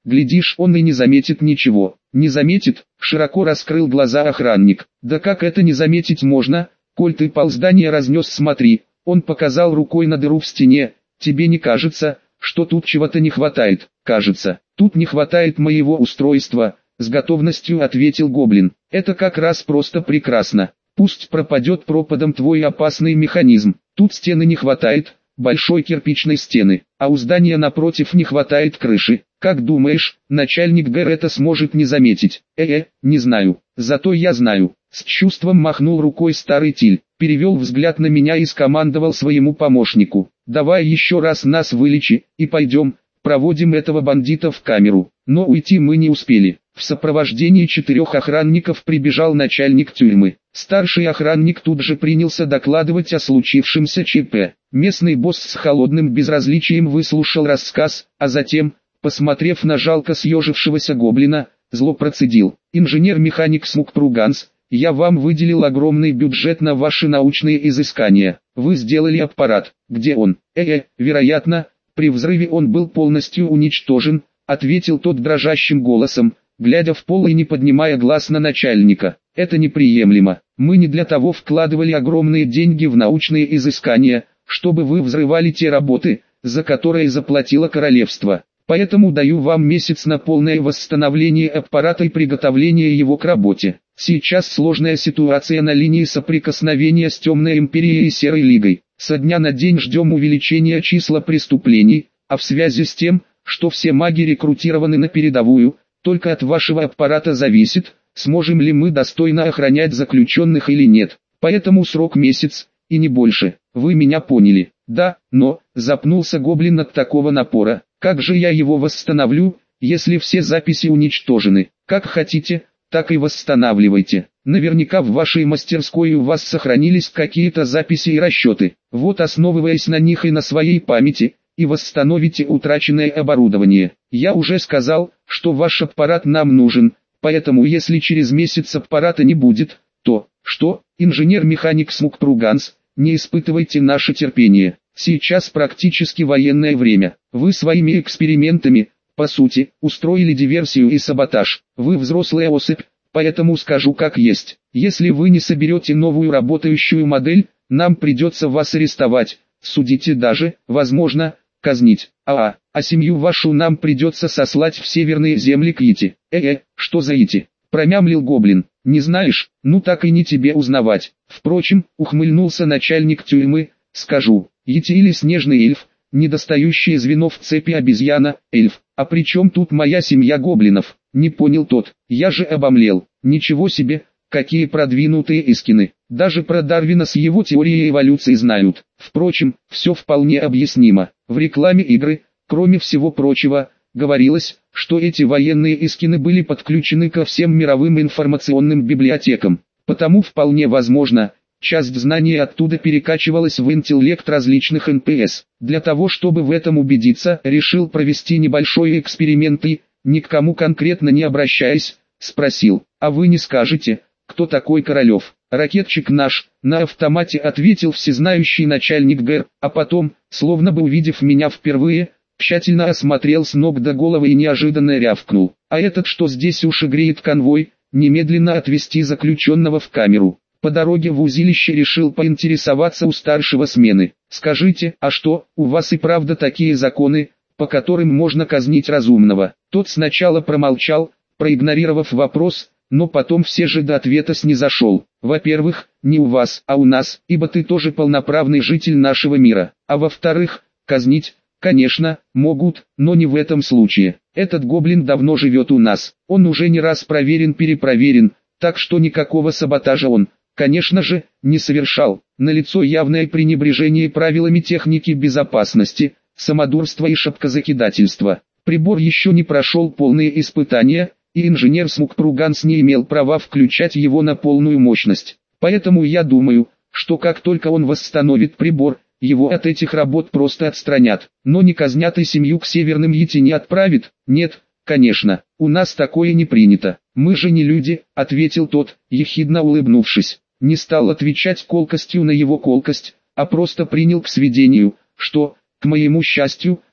Глядишь, он и не заметит ничего. Не заметит, широко раскрыл глаза охранник. Да как это не заметить можно, коль ты полздания разнес, смотри. Он показал рукой на дыру в стене. Тебе не кажется, что тут чего-то не хватает? Кажется, тут не хватает моего устройства, с готовностью ответил гоблин. Это как раз просто прекрасно. Пусть пропадет пропадом твой опасный механизм. Тут стены не хватает, большой кирпичной стены, а у здания напротив не хватает крыши. Как думаешь, начальник ГЭР это сможет не заметить? Э-э, не знаю, зато я знаю. С чувством махнул рукой старый Тиль, перевел взгляд на меня и скомандовал своему помощнику. Давай еще раз нас вылечи, и пойдем, проводим этого бандита в камеру. Но уйти мы не успели. В сопровождении четырех охранников прибежал начальник тюрьмы. Старший охранник тут же принялся докладывать о случившемся ЧП. Местный босс с холодным безразличием выслушал рассказ, а затем, посмотрев на жалко съежившегося гоблина, зло процедил. «Инженер-механик Смукпруганс, я вам выделил огромный бюджет на ваши научные изыскания. Вы сделали аппарат. Где он? Э-э, вероятно, при взрыве он был полностью уничтожен», ответил тот дрожащим голосом, глядя в пол и не поднимая глаз на начальника. «Это неприемлемо. Мы не для того вкладывали огромные деньги в научные изыскания, чтобы вы взрывали те работы, за которые заплатило королевство. Поэтому даю вам месяц на полное восстановление аппарата и приготовление его к работе. Сейчас сложная ситуация на линии соприкосновения с Темной Империей и Серой Лигой. Со дня на день ждем увеличения числа преступлений, а в связи с тем, что все маги рекрутированы на передовую, только от вашего аппарата зависит, сможем ли мы достойно охранять заключенных или нет. Поэтому срок месяц, и не больше. Вы меня поняли?» «Да, но», запнулся гоблин от такого напора, «как же я его восстановлю, если все записи уничтожены? Как хотите, так и восстанавливайте. Наверняка в вашей мастерской у вас сохранились какие-то записи и расчеты. Вот основываясь на них и на своей памяти, и восстановите утраченное оборудование. Я уже сказал, что ваш аппарат нам нужен, поэтому если через месяц аппарата не будет, то, что, инженер-механик Смукпруганс, не испытывайте наше терпение. Сейчас практически военное время. Вы своими экспериментами, по сути, устроили диверсию и саботаж. Вы взрослая особь, поэтому скажу как есть. Если вы не соберете новую работающую модель, нам придется вас арестовать, судить и даже, возможно, казнить. А, а семью вашу нам придется сослать в северные земли к Ити. Э-э, что за Ити? Промямлил гоблин. Не знаешь? Ну так и не тебе узнавать. Впрочем, ухмыльнулся начальник тюрьмы, скажу. Ити или снежный эльф, недостающее звено в цепи обезьяна, эльф. А при чем тут моя семья гоблинов? Не понял тот. Я же обомлел. Ничего себе, какие продвинутые искины. Даже про Дарвина с его теорией эволюции знают. Впрочем, все вполне объяснимо. В рекламе игры, кроме всего прочего, говорилось, что эти военные искины были подключены ко всем мировым информационным библиотекам. Потому вполне возможно, часть знаний оттуда перекачивалась в интеллект различных эн пэ эс. Для того чтобы в этом убедиться, решил провести небольшой эксперимент и, ни к кому конкретно не обращаясь, спросил: «А вы не скажете, кто такой Королев?» «Ракетчик наш», на автомате ответил всезнающий начальник ГЭР, а потом, словно бы увидев меня впервые, тщательно осмотрел с ног до головы и неожиданно рявкнул: «А этот что здесь уши греет конвой, немедленно отвезти заключенного в камеру». По дороге в узилище решил поинтересоваться у старшего смены: «Скажите, а что, у вас и правда такие законы, по которым можно казнить разумного?» Тот сначала промолчал, проигнорировав вопрос, но потом все же до ответа снизошел. «Во-первых, не у вас, а у нас, ибо ты тоже полноправный житель нашего мира. А во-вторых, казнить, конечно, могут, но не в этом случае. Этот гоблин давно живет у нас, он уже не раз проверен-перепроверен, так что никакого саботажа он, конечно же, не совершал. Налицо явное пренебрежение правилами техники безопасности, самодурство и шапкозакидательство. Прибор еще не прошел полные испытания, и инженер Смукпруганс не имел права включать его на полную мощность. Поэтому я думаю, что как только он восстановит прибор, его от этих работ просто отстранят. Но не казнят и семью к северным Йети не отправит. Нет, конечно, у нас такое не принято. Мы же не люди», — ответил тот, ехидно улыбнувшись. Не стал отвечать колкостью на его колкость, а просто принял к сведению, что, к моему счастью,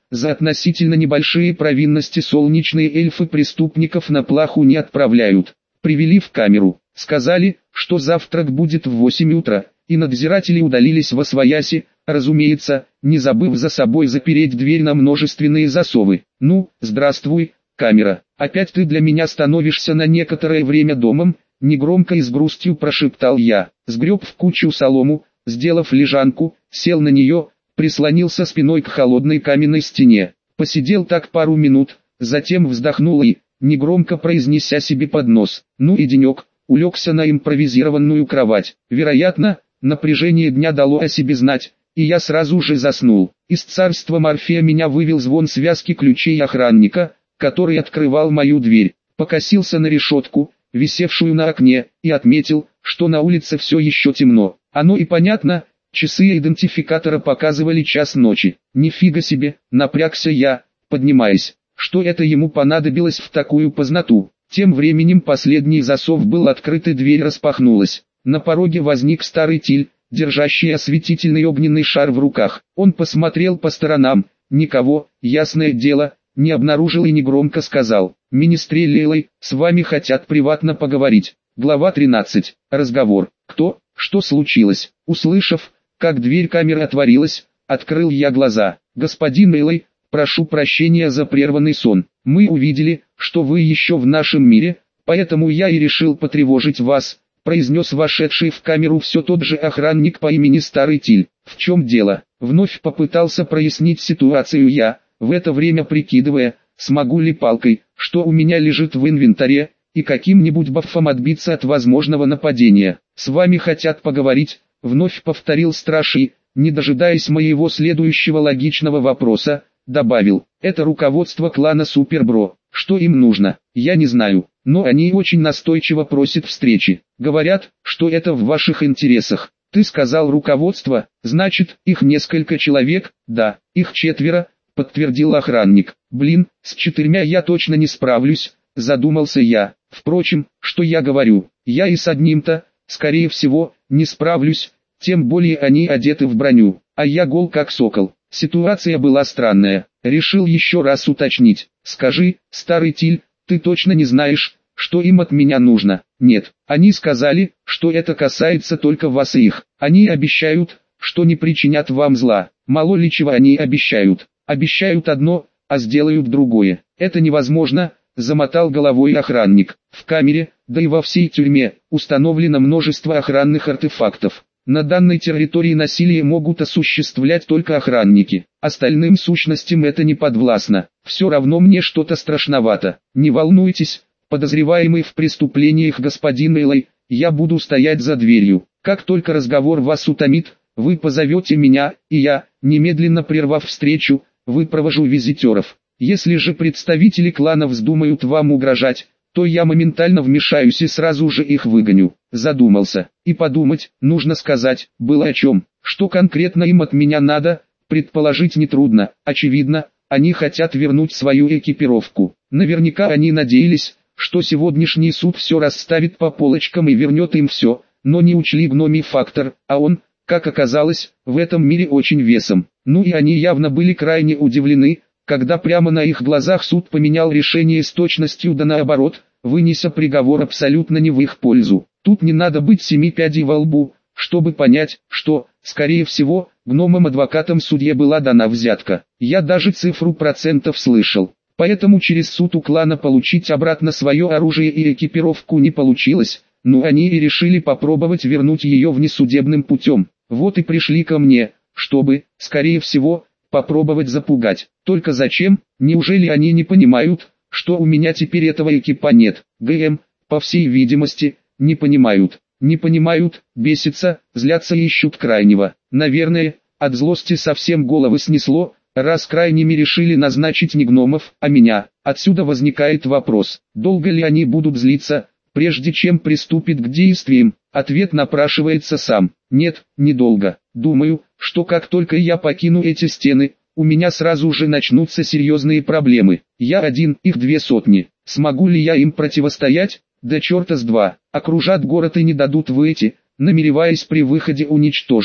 За относительно небольшие провинности солнечные эльфы преступников на плаху не отправляют. Привели в камеру, сказали, что завтрак будет в восемь утра, и надзиратели удалились восвояси, разумеется, не забыв за собой запереть дверь на множественные засовы. «Ну, здравствуй, камера, опять ты для меня становишься на некоторое время домом», негромко и с грустью прошептал я. Сгреб в кучу солому, сделав лежанку, сел на нее, прислонился спиной к холодной каменной стене. Посидел так пару минут, затем вздохнул и, негромко произнеся себе под нос: «Ну и денек», улегся на импровизированную кровать. Вероятно, напряжение дня дало о себе знать, и я сразу же заснул. Из царства Морфея меня вывел звон связки ключей охранника, который открывал мою дверь. Покосился на решетку, висевшую на окне, и отметил, что на улице все еще темно. Оно и понятно, часы идентификатора показывали час ночи. Нифига себе, напрягся я, поднимаясь. Что это ему понадобилось в такую поздноту? Тем временем последний засов был открыт и дверь распахнулась. На пороге возник старый Тиль, держащий осветительный огненный шар в руках. Он посмотрел по сторонам, никого, ясное дело, не обнаружил и негромко сказал: «Министрель Лейлой, с вами хотят приватно поговорить». Глава тринадцать. Разговор. «Кто? Что случилось?» Услышав, как дверь камеры отворилась, открыл я глаза. «Господин Лейлой, прошу прощения за прерванный сон. Мы увидели, что вы еще в нашем мире, поэтому я и решил потревожить вас», произнес вошедший в камеру все тот же охранник по имени Старый Тиль. «В чем дело?» Вновь попытался прояснить ситуацию я, в это время прикидывая, смогу ли палкой, что у меня лежит в инвентаре, и каким-нибудь бафом отбиться от возможного нападения. «С вами хотят поговорить», вновь повторил страж и, не дожидаясь моего следующего логичного вопроса, добавил: «Это руководство клана Супербро. Что им нужно, я не знаю, но они очень настойчиво просят встречи. Говорят, что это в ваших интересах». «Ты сказал руководство, значит, их несколько человек?» «Да, их четверо», подтвердил охранник. «Блин, с четырьмя я точно не справлюсь», задумался я. «Впрочем, что я говорю, я и с одним-то, скорее всего, не справлюсь, тем более они одеты в броню, а я гол как сокол». Ситуация была странная. Решил еще раз уточнить. «Скажи, Старый Тиль, ты точно не знаешь, что им от меня нужно?» «Нет, они сказали, что это касается только вас и их. Они обещают, что не причинят вам зла». «Мало ли чего они обещают. Обещают одно, а сделают другое. Это невозможно», замотал головой охранник. «В камере, да и во всей тюрьме, установлено множество охранных артефактов. На данной территории насилие могут осуществлять только охранники. Остальным сущностям это не подвластно. Все равно мне что-то страшновато. Не волнуйтесь, подозреваемый в преступлениях господин Элой, я буду стоять за дверью. Как только разговор вас утомит, вы позовете меня, и я, немедленно прервав встречу, выпровожу визитеров. Если же представители клана вздумают вам угрожать, то я моментально вмешаюсь и сразу же их выгоню». Задумался. И подумать, нужно сказать, было о чем. Что конкретно им от меня надо, предположить нетрудно. Очевидно, они хотят вернуть свою экипировку. Наверняка они надеялись, что сегодняшний суд все расставит по полочкам и вернет им все, но не учли гномий фактор, а он, как оказалось, в этом мире очень весом. Ну и они явно были крайне удивлены, когда прямо на их глазах суд поменял решение с точностью да наоборот, вынеся приговор абсолютно не в их пользу. Тут не надо быть семи пядей во лбу, чтобы понять, что, скорее всего, гномам-адвокатам судье была дана взятка. Я даже цифру процентов слышал. Поэтому через суд у клана получить обратно свое оружие и экипировку не получилось, но они и решили попробовать вернуть ее внесудебным путем. Вот и пришли ко мне, чтобы, скорее всего, попробовать запугать. Только зачем? Неужели они не понимают, что у меня теперь этого экипа нет? ГМ, по всей видимости, не понимают. Не понимают, бесятся, злятся и ищут крайнего. Наверное, от злости совсем головы снесло, раз крайними решили назначить не гномов, а меня. Отсюда возникает вопрос, долго ли они будут злиться, прежде чем приступить к действиям? Ответ напрашивается сам. Нет, недолго. Думаю, что как только я покину эти стены, у меня сразу же начнутся серьезные проблемы. Я один, их две сотни. Смогу ли я им противостоять? Да черта с два. Окружат город и не дадут выйти, намереваясь при выходе уничтожить.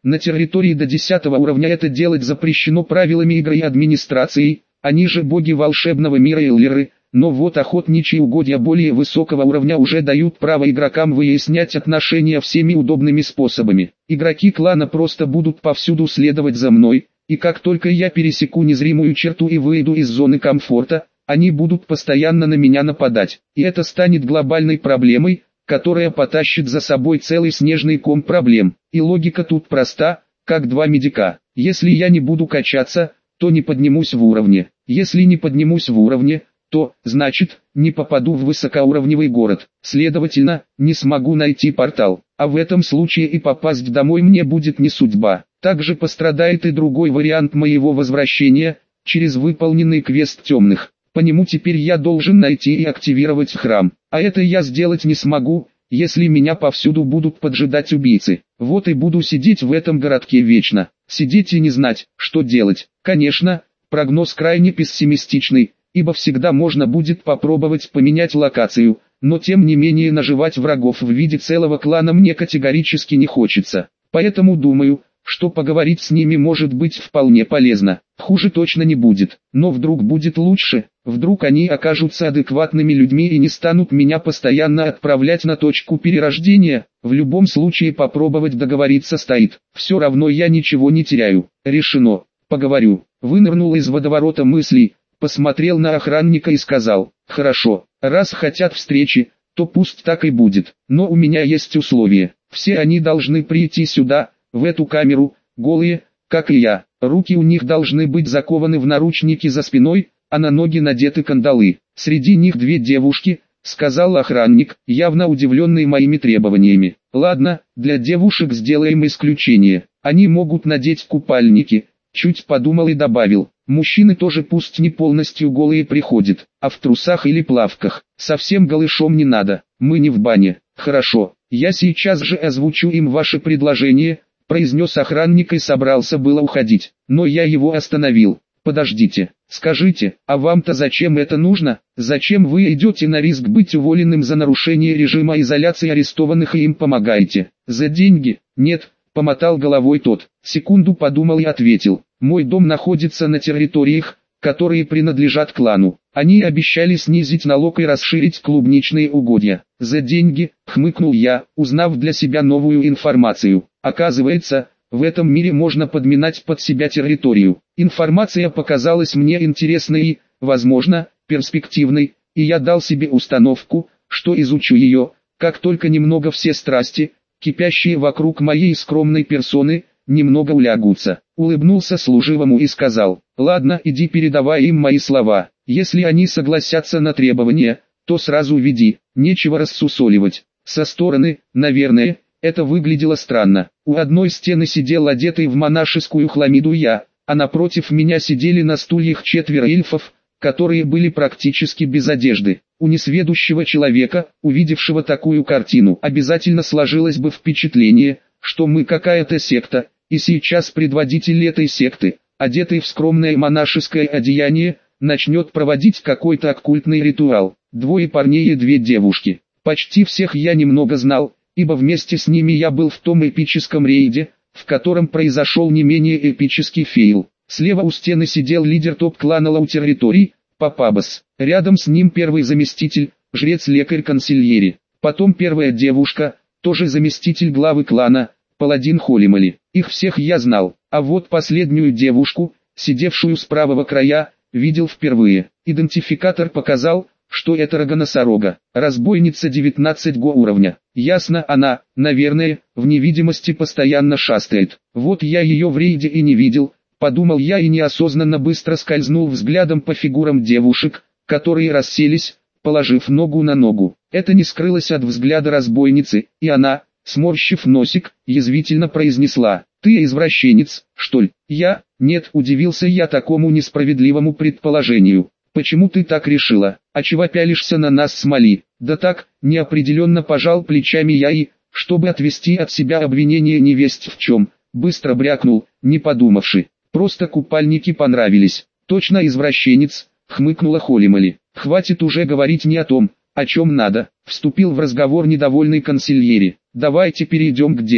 На территории до десятого уровня это делать запрещено правилами игры и администрацией, они же боги волшебного мира Эллеры, но вот охотничьи угодья более высокого уровня уже дают право игрокам выяснять отношения всеми удобными способами. Игроки клана просто будут повсюду следовать за мной, и как только я пересеку незримую черту и выйду из зоны комфорта, они будут постоянно на меня нападать. И это станет глобальной проблемой, которая потащит за собой целый снежный ком проблем. И логика тут проста, как два медика. Если я не буду качаться, то не поднимусь в уровне. Если не поднимусь в уровне, то, значит, не попаду в высокоуровневый город. Следовательно, не смогу найти портал. А в этом случае и попасть домой мне будет не судьба. Также пострадает и другой вариант моего возвращения, через выполненный квест темных. По нему теперь я должен найти и активировать храм. А это я сделать не смогу, если меня повсюду будут поджидать убийцы. Вот и буду сидеть в этом городке вечно. Сидеть и не знать, что делать. Конечно, прогноз крайне пессимистичный, ибо всегда можно будет попробовать поменять локацию, но тем не менее наживать врагов в виде целого клана мне категорически не хочется. Поэтому думаю, что поговорить с ними может быть вполне полезно. Хуже точно не будет, но вдруг будет лучше, вдруг они окажутся адекватными людьми и не станут меня постоянно отправлять на точку перерождения. В любом случае попробовать договориться стоит. Все равно я ничего не теряю. Решено. Поговорю. Вынырнул из водоворота мыслей, посмотрел на охранника и сказал: хорошо, раз хотят встречи, то пусть так и будет. Но у меня есть условия. Все они должны прийти сюда, в эту камеру, голые, как и я. Руки у них должны быть закованы в наручники за спиной, а на ноги надеты кандалы. Среди них две девушки, сказал охранник, явно удивленный моими требованиями. Ладно, для девушек сделаем исключение. Они могут надеть купальники. Чуть подумал и добавил: мужчины тоже пусть не полностью голые приходят, а в трусах или плавках. Совсем голышом не надо, мы не в бане. Хорошо, я сейчас же озвучу им ваше предложение, произнес охранник и собрался было уходить, но я его остановил. Подождите, скажите, а вам-то зачем это нужно? Зачем вы идете на риск быть уволенным за нарушение режима изоляции арестованных и им помогаете? За деньги? Нет, помотал головой тот. Секунду подумал и ответил: мой дом находится на территориях, которые принадлежат клану. Они обещали снизить налог и расширить клубничные угодья. За деньги, хмыкнул я, узнав для себя новую информацию. Оказывается, в этом мире можно подминать под себя территорию. Информация показалась мне интересной и, возможно, перспективной, и я дал себе установку, что изучу ее, как только немного все страсти, кипящие вокруг моей скромной персоны, немного улягутся. Улыбнулся служивому и сказал: ладно, иди передавай им мои слова. Если они согласятся на требования, то сразу веди, нечего рассусоливать. Со стороны, наверное, это выглядело странно. У одной стены сидел одетый в монашескую хламиду я, а напротив меня сидели на стульях четверо эльфов, которые были практически без одежды. У несведущего человека, увидевшего такую картину, обязательно сложилось бы впечатление, что мы какая-то секта, и сейчас предводитель этой секты, одетый в скромное монашеское одеяние, начнет проводить какой-то оккультный ритуал. Двое парней и две девушки. Почти всех я немного знал, ибо вместе с ними я был в том эпическом рейде, в котором произошел не менее эпический фейл. Слева у стены сидел лидер топ-клана Лаутерриторий, Папабас. Рядом с ним первый заместитель, жрец-лекарь Консильери. Потом первая девушка, тоже заместитель главы клана, паладин Холимали. Их всех я знал, а вот последнюю девушку, сидевшую с правого края, видел впервые. Идентификатор показал, что это рога-носорога, разбойница девятнадцать го уровня. Ясно, она, наверное, в невидимости постоянно шастает. Вот я ее в рейде и не видел, подумал я и неосознанно быстро скользнул взглядом по фигурам девушек, которые расселись, положив ногу на ногу. Это не скрылось от взгляда разбойницы, и она, сморщив носик, язвительно произнесла: «Ты извращенец, что ли?» «Я? Нет», удивился я такому несправедливому предположению. «Почему ты так решила? А чего пялишься на нас, Смоли?» «Да так», неопределенно пожал плечами я и, чтобы отвести от себя обвинение невесть в чем, быстро брякнул, не подумавши. «Просто купальники понравились». «Точно извращенец», хмыкнула Холимали. «Хватит уже говорить не о том, о чем надо», вступил в разговор недовольный консильери. «Давайте перейдем к делу.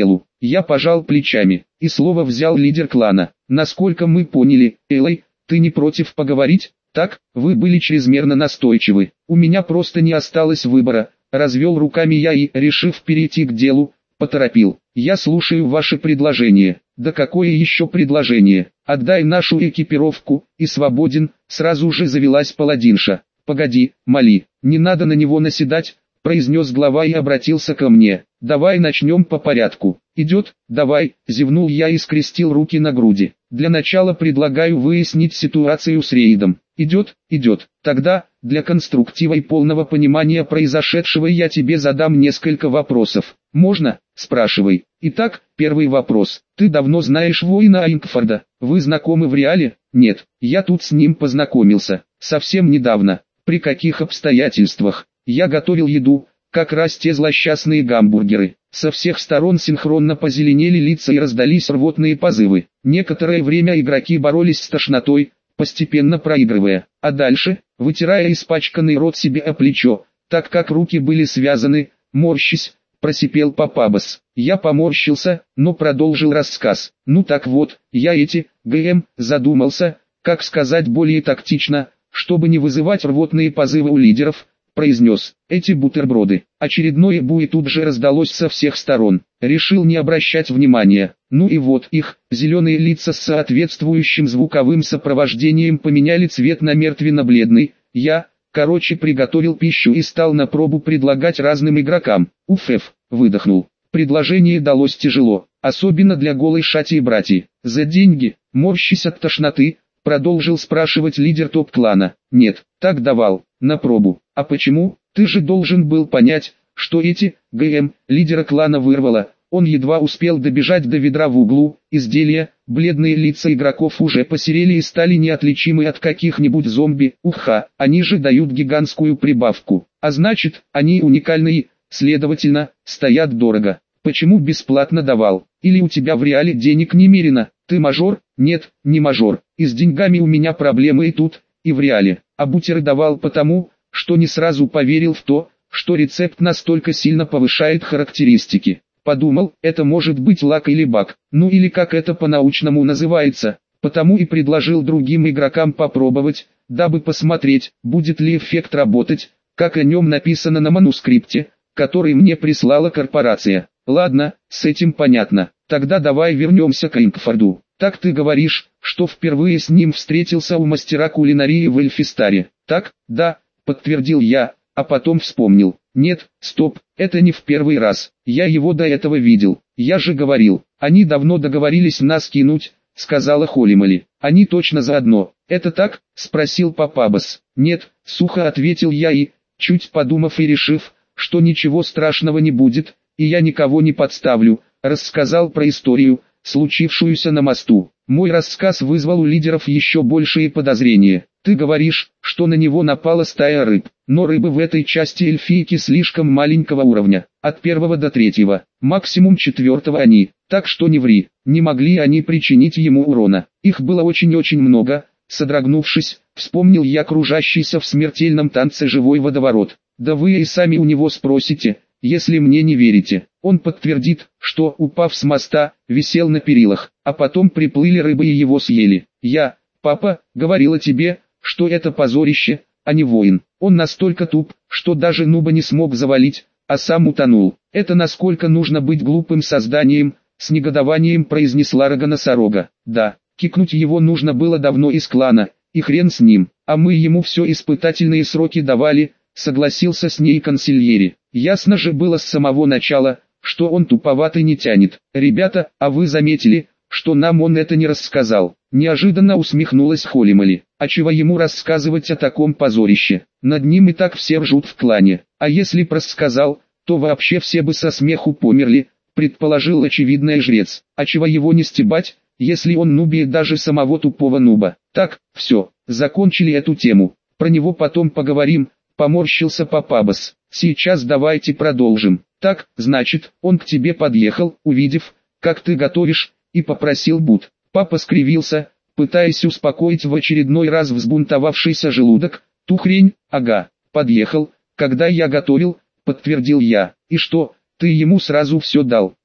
Я пожал плечами, и слово взял лидер клана. Насколько мы поняли, Элай, ты не против поговорить? Так, вы были чрезмерно настойчивы. У меня просто не осталось выбора. Развел руками я и, решив перейти к делу, поторопил. Я слушаю ваше предложение. Да какое еще предложение? Отдай нашу экипировку, и свободен. Сразу же завелась паладинша. Погоди, Мали, не надо на него наседать, произнес глава и обратился ко мне. Давай начнем по порядку. Идет? Давай, зевнул я и скрестил руки на груди. Для начала предлагаю выяснить ситуацию с рейдом. Идет? Идет. Тогда, для конструктива и полного понимания произошедшего я тебе задам несколько вопросов. Можно? Спрашивай. Итак, первый вопрос. Ты давно знаешь воина Айнкфорда? Вы знакомы в реале? Нет. Я тут с ним познакомился. Совсем недавно. При каких обстоятельствах? Я готовил еду, как раз те злосчастные гамбургеры. Со всех сторон синхронно позеленели лица и раздались рвотные позывы. Некоторое время игроки боролись с тошнотой, постепенно проигрывая, а дальше, вытирая испачканный рот себе о плечо, так как руки были связаны, морщись, просипел Папабас. Я поморщился, но продолжил рассказ. Ну так вот, я эти, ГМ, задумался, как сказать более тактично, чтобы не вызывать рвотные позывы у лидеров, произнес. Эти бутерброды. Очередное буи тут же раздалось со всех сторон. Решил не обращать внимания. Ну и вот их, зеленые лица с соответствующим звуковым сопровождением поменяли цвет на мертвенно-бледный. Я, короче, приготовил пищу и стал на пробу предлагать разным игрокам. Уф, выдохнул. Предложение далось тяжело, особенно для голой шати и братьи. За деньги, морщись от тошноты, продолжил спрашивать лидер топ-клана. Нет, так давал, на пробу. А почему? Ты же должен был понять, что эти, ГМ, лидера клана вырвало. Он едва успел добежать до ведра в углу, изделия, бледные лица игроков уже посерели и стали неотличимы от каких-нибудь зомби. Уха, они же дают гигантскую прибавку. А значит, они уникальные, следовательно, стоят дорого. Почему бесплатно давал? Или у тебя в реале денег немерено? Ты мажор? Нет, не мажор. И с деньгами у меня проблемы и тут, и в реале. А бутеры давал потому, что не сразу поверил в то, что рецепт настолько сильно повышает характеристики. Подумал, это может быть лак или баг, ну или как это по-научному называется, потому и предложил другим игрокам попробовать, дабы посмотреть, будет ли эффект работать, как о нем написано на манускрипте, который мне прислала корпорация. Ладно, с этим понятно, тогда давай вернемся к Айнкфорду. Так ты говоришь, что впервые с ним встретился у мастера кулинарии в Эльфистаре. Так, да, подтвердил я, а потом вспомнил. Нет, стоп, это не в первый раз, я его до этого видел. Я же говорил, они давно договорились нас кинуть, сказала Холимали. Они точно заодно. Это так? Спросил Папабас. Нет, сухо ответил я и, чуть подумав и решив, что ничего страшного не будет, и я никого не подставлю, рассказал про историю, случившуюся на мосту. Мой рассказ вызвал у лидеров еще большие подозрения. Ты говоришь, что на него напала стая рыб, но рыбы в этой части эльфийки слишком маленького уровня, от первого до третьего, максимум четвертого они, так что не ври, не могли они причинить ему урона. Их было очень-очень много, содрогнувшись, вспомнил я кружащийся в смертельном танце живой водоворот. Да вы и сами у него спросите, если мне не верите. Он подтвердит, что, упав с моста, висел на перилах, а потом приплыли рыбы и его съели. Я, папа, говорила тебе, что это позорище, а не воин. Он настолько туп, что даже нуба не смог завалить, а сам утонул. Это насколько нужно быть глупым созданием, с негодованием произнесла рога-носорога. Да, кикнуть его нужно было давно из клана, и хрен с ним, а мы ему все испытательные сроки давали, согласился с ней консильери. Ясно же было с самого начала, что он туповатый не тянет. Ребята, а вы заметили, что нам он это не рассказал? Неожиданно усмехнулась Холимали. А чего ему рассказывать о таком позорище? Над ним и так все ржут в клане. А если б рассказал, то вообще все бы со смеху померли, предположил очевидный жрец. А чего его не стебать, если он нубее даже самого тупого нуба? Так, все, закончили эту тему. Про него потом поговорим. Поморщился Папабас. Сейчас давайте продолжим. Так, значит, он к тебе подъехал, увидев, как ты готовишь, и попросил Бут. Папа скривился, пытаясь успокоить в очередной раз взбунтовавшийся желудок. Ту хрень, ага, подъехал, когда я готовил, подтвердил я. И что, ты ему сразу все дал?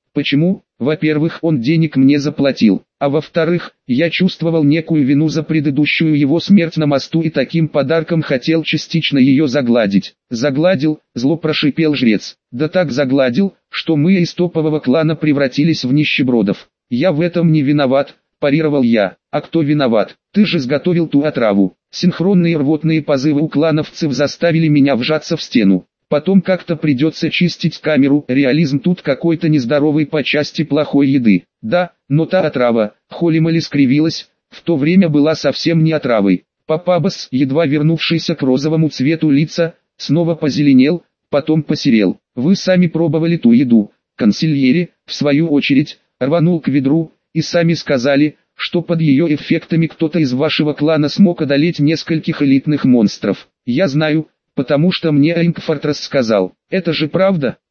Почему? Во-первых, он денег мне заплатил, а во-вторых, я чувствовал некую вину за предыдущую его смерть на мосту и таким подарком хотел частично ее загладить. Загладил, зло прошипел жрец. Да так загладил, что мы из топового клана превратились в нищебродов. Я в этом не виноват, парировал я. А кто виноват? Ты же сготовил ту отраву. Синхронные рвотные позывы у клановцев заставили меня вжаться в стену. Потом как-то придется чистить камеру, реализм тут какой-то нездоровый по части плохой еды. Да, но та отрава, Холимали скривилась, в то время была совсем не отравой. Папабас, едва вернувшийся к розовому цвету лица, снова позеленел, потом посерел. Вы сами пробовали ту еду. Консильери, в свою очередь, рванул к ведру, и сами сказали, что под ее эффектами кто-то из вашего клана смог одолеть нескольких элитных монстров. Я знаю, потому что мне Эйнкфорд рассказал. Это же правда?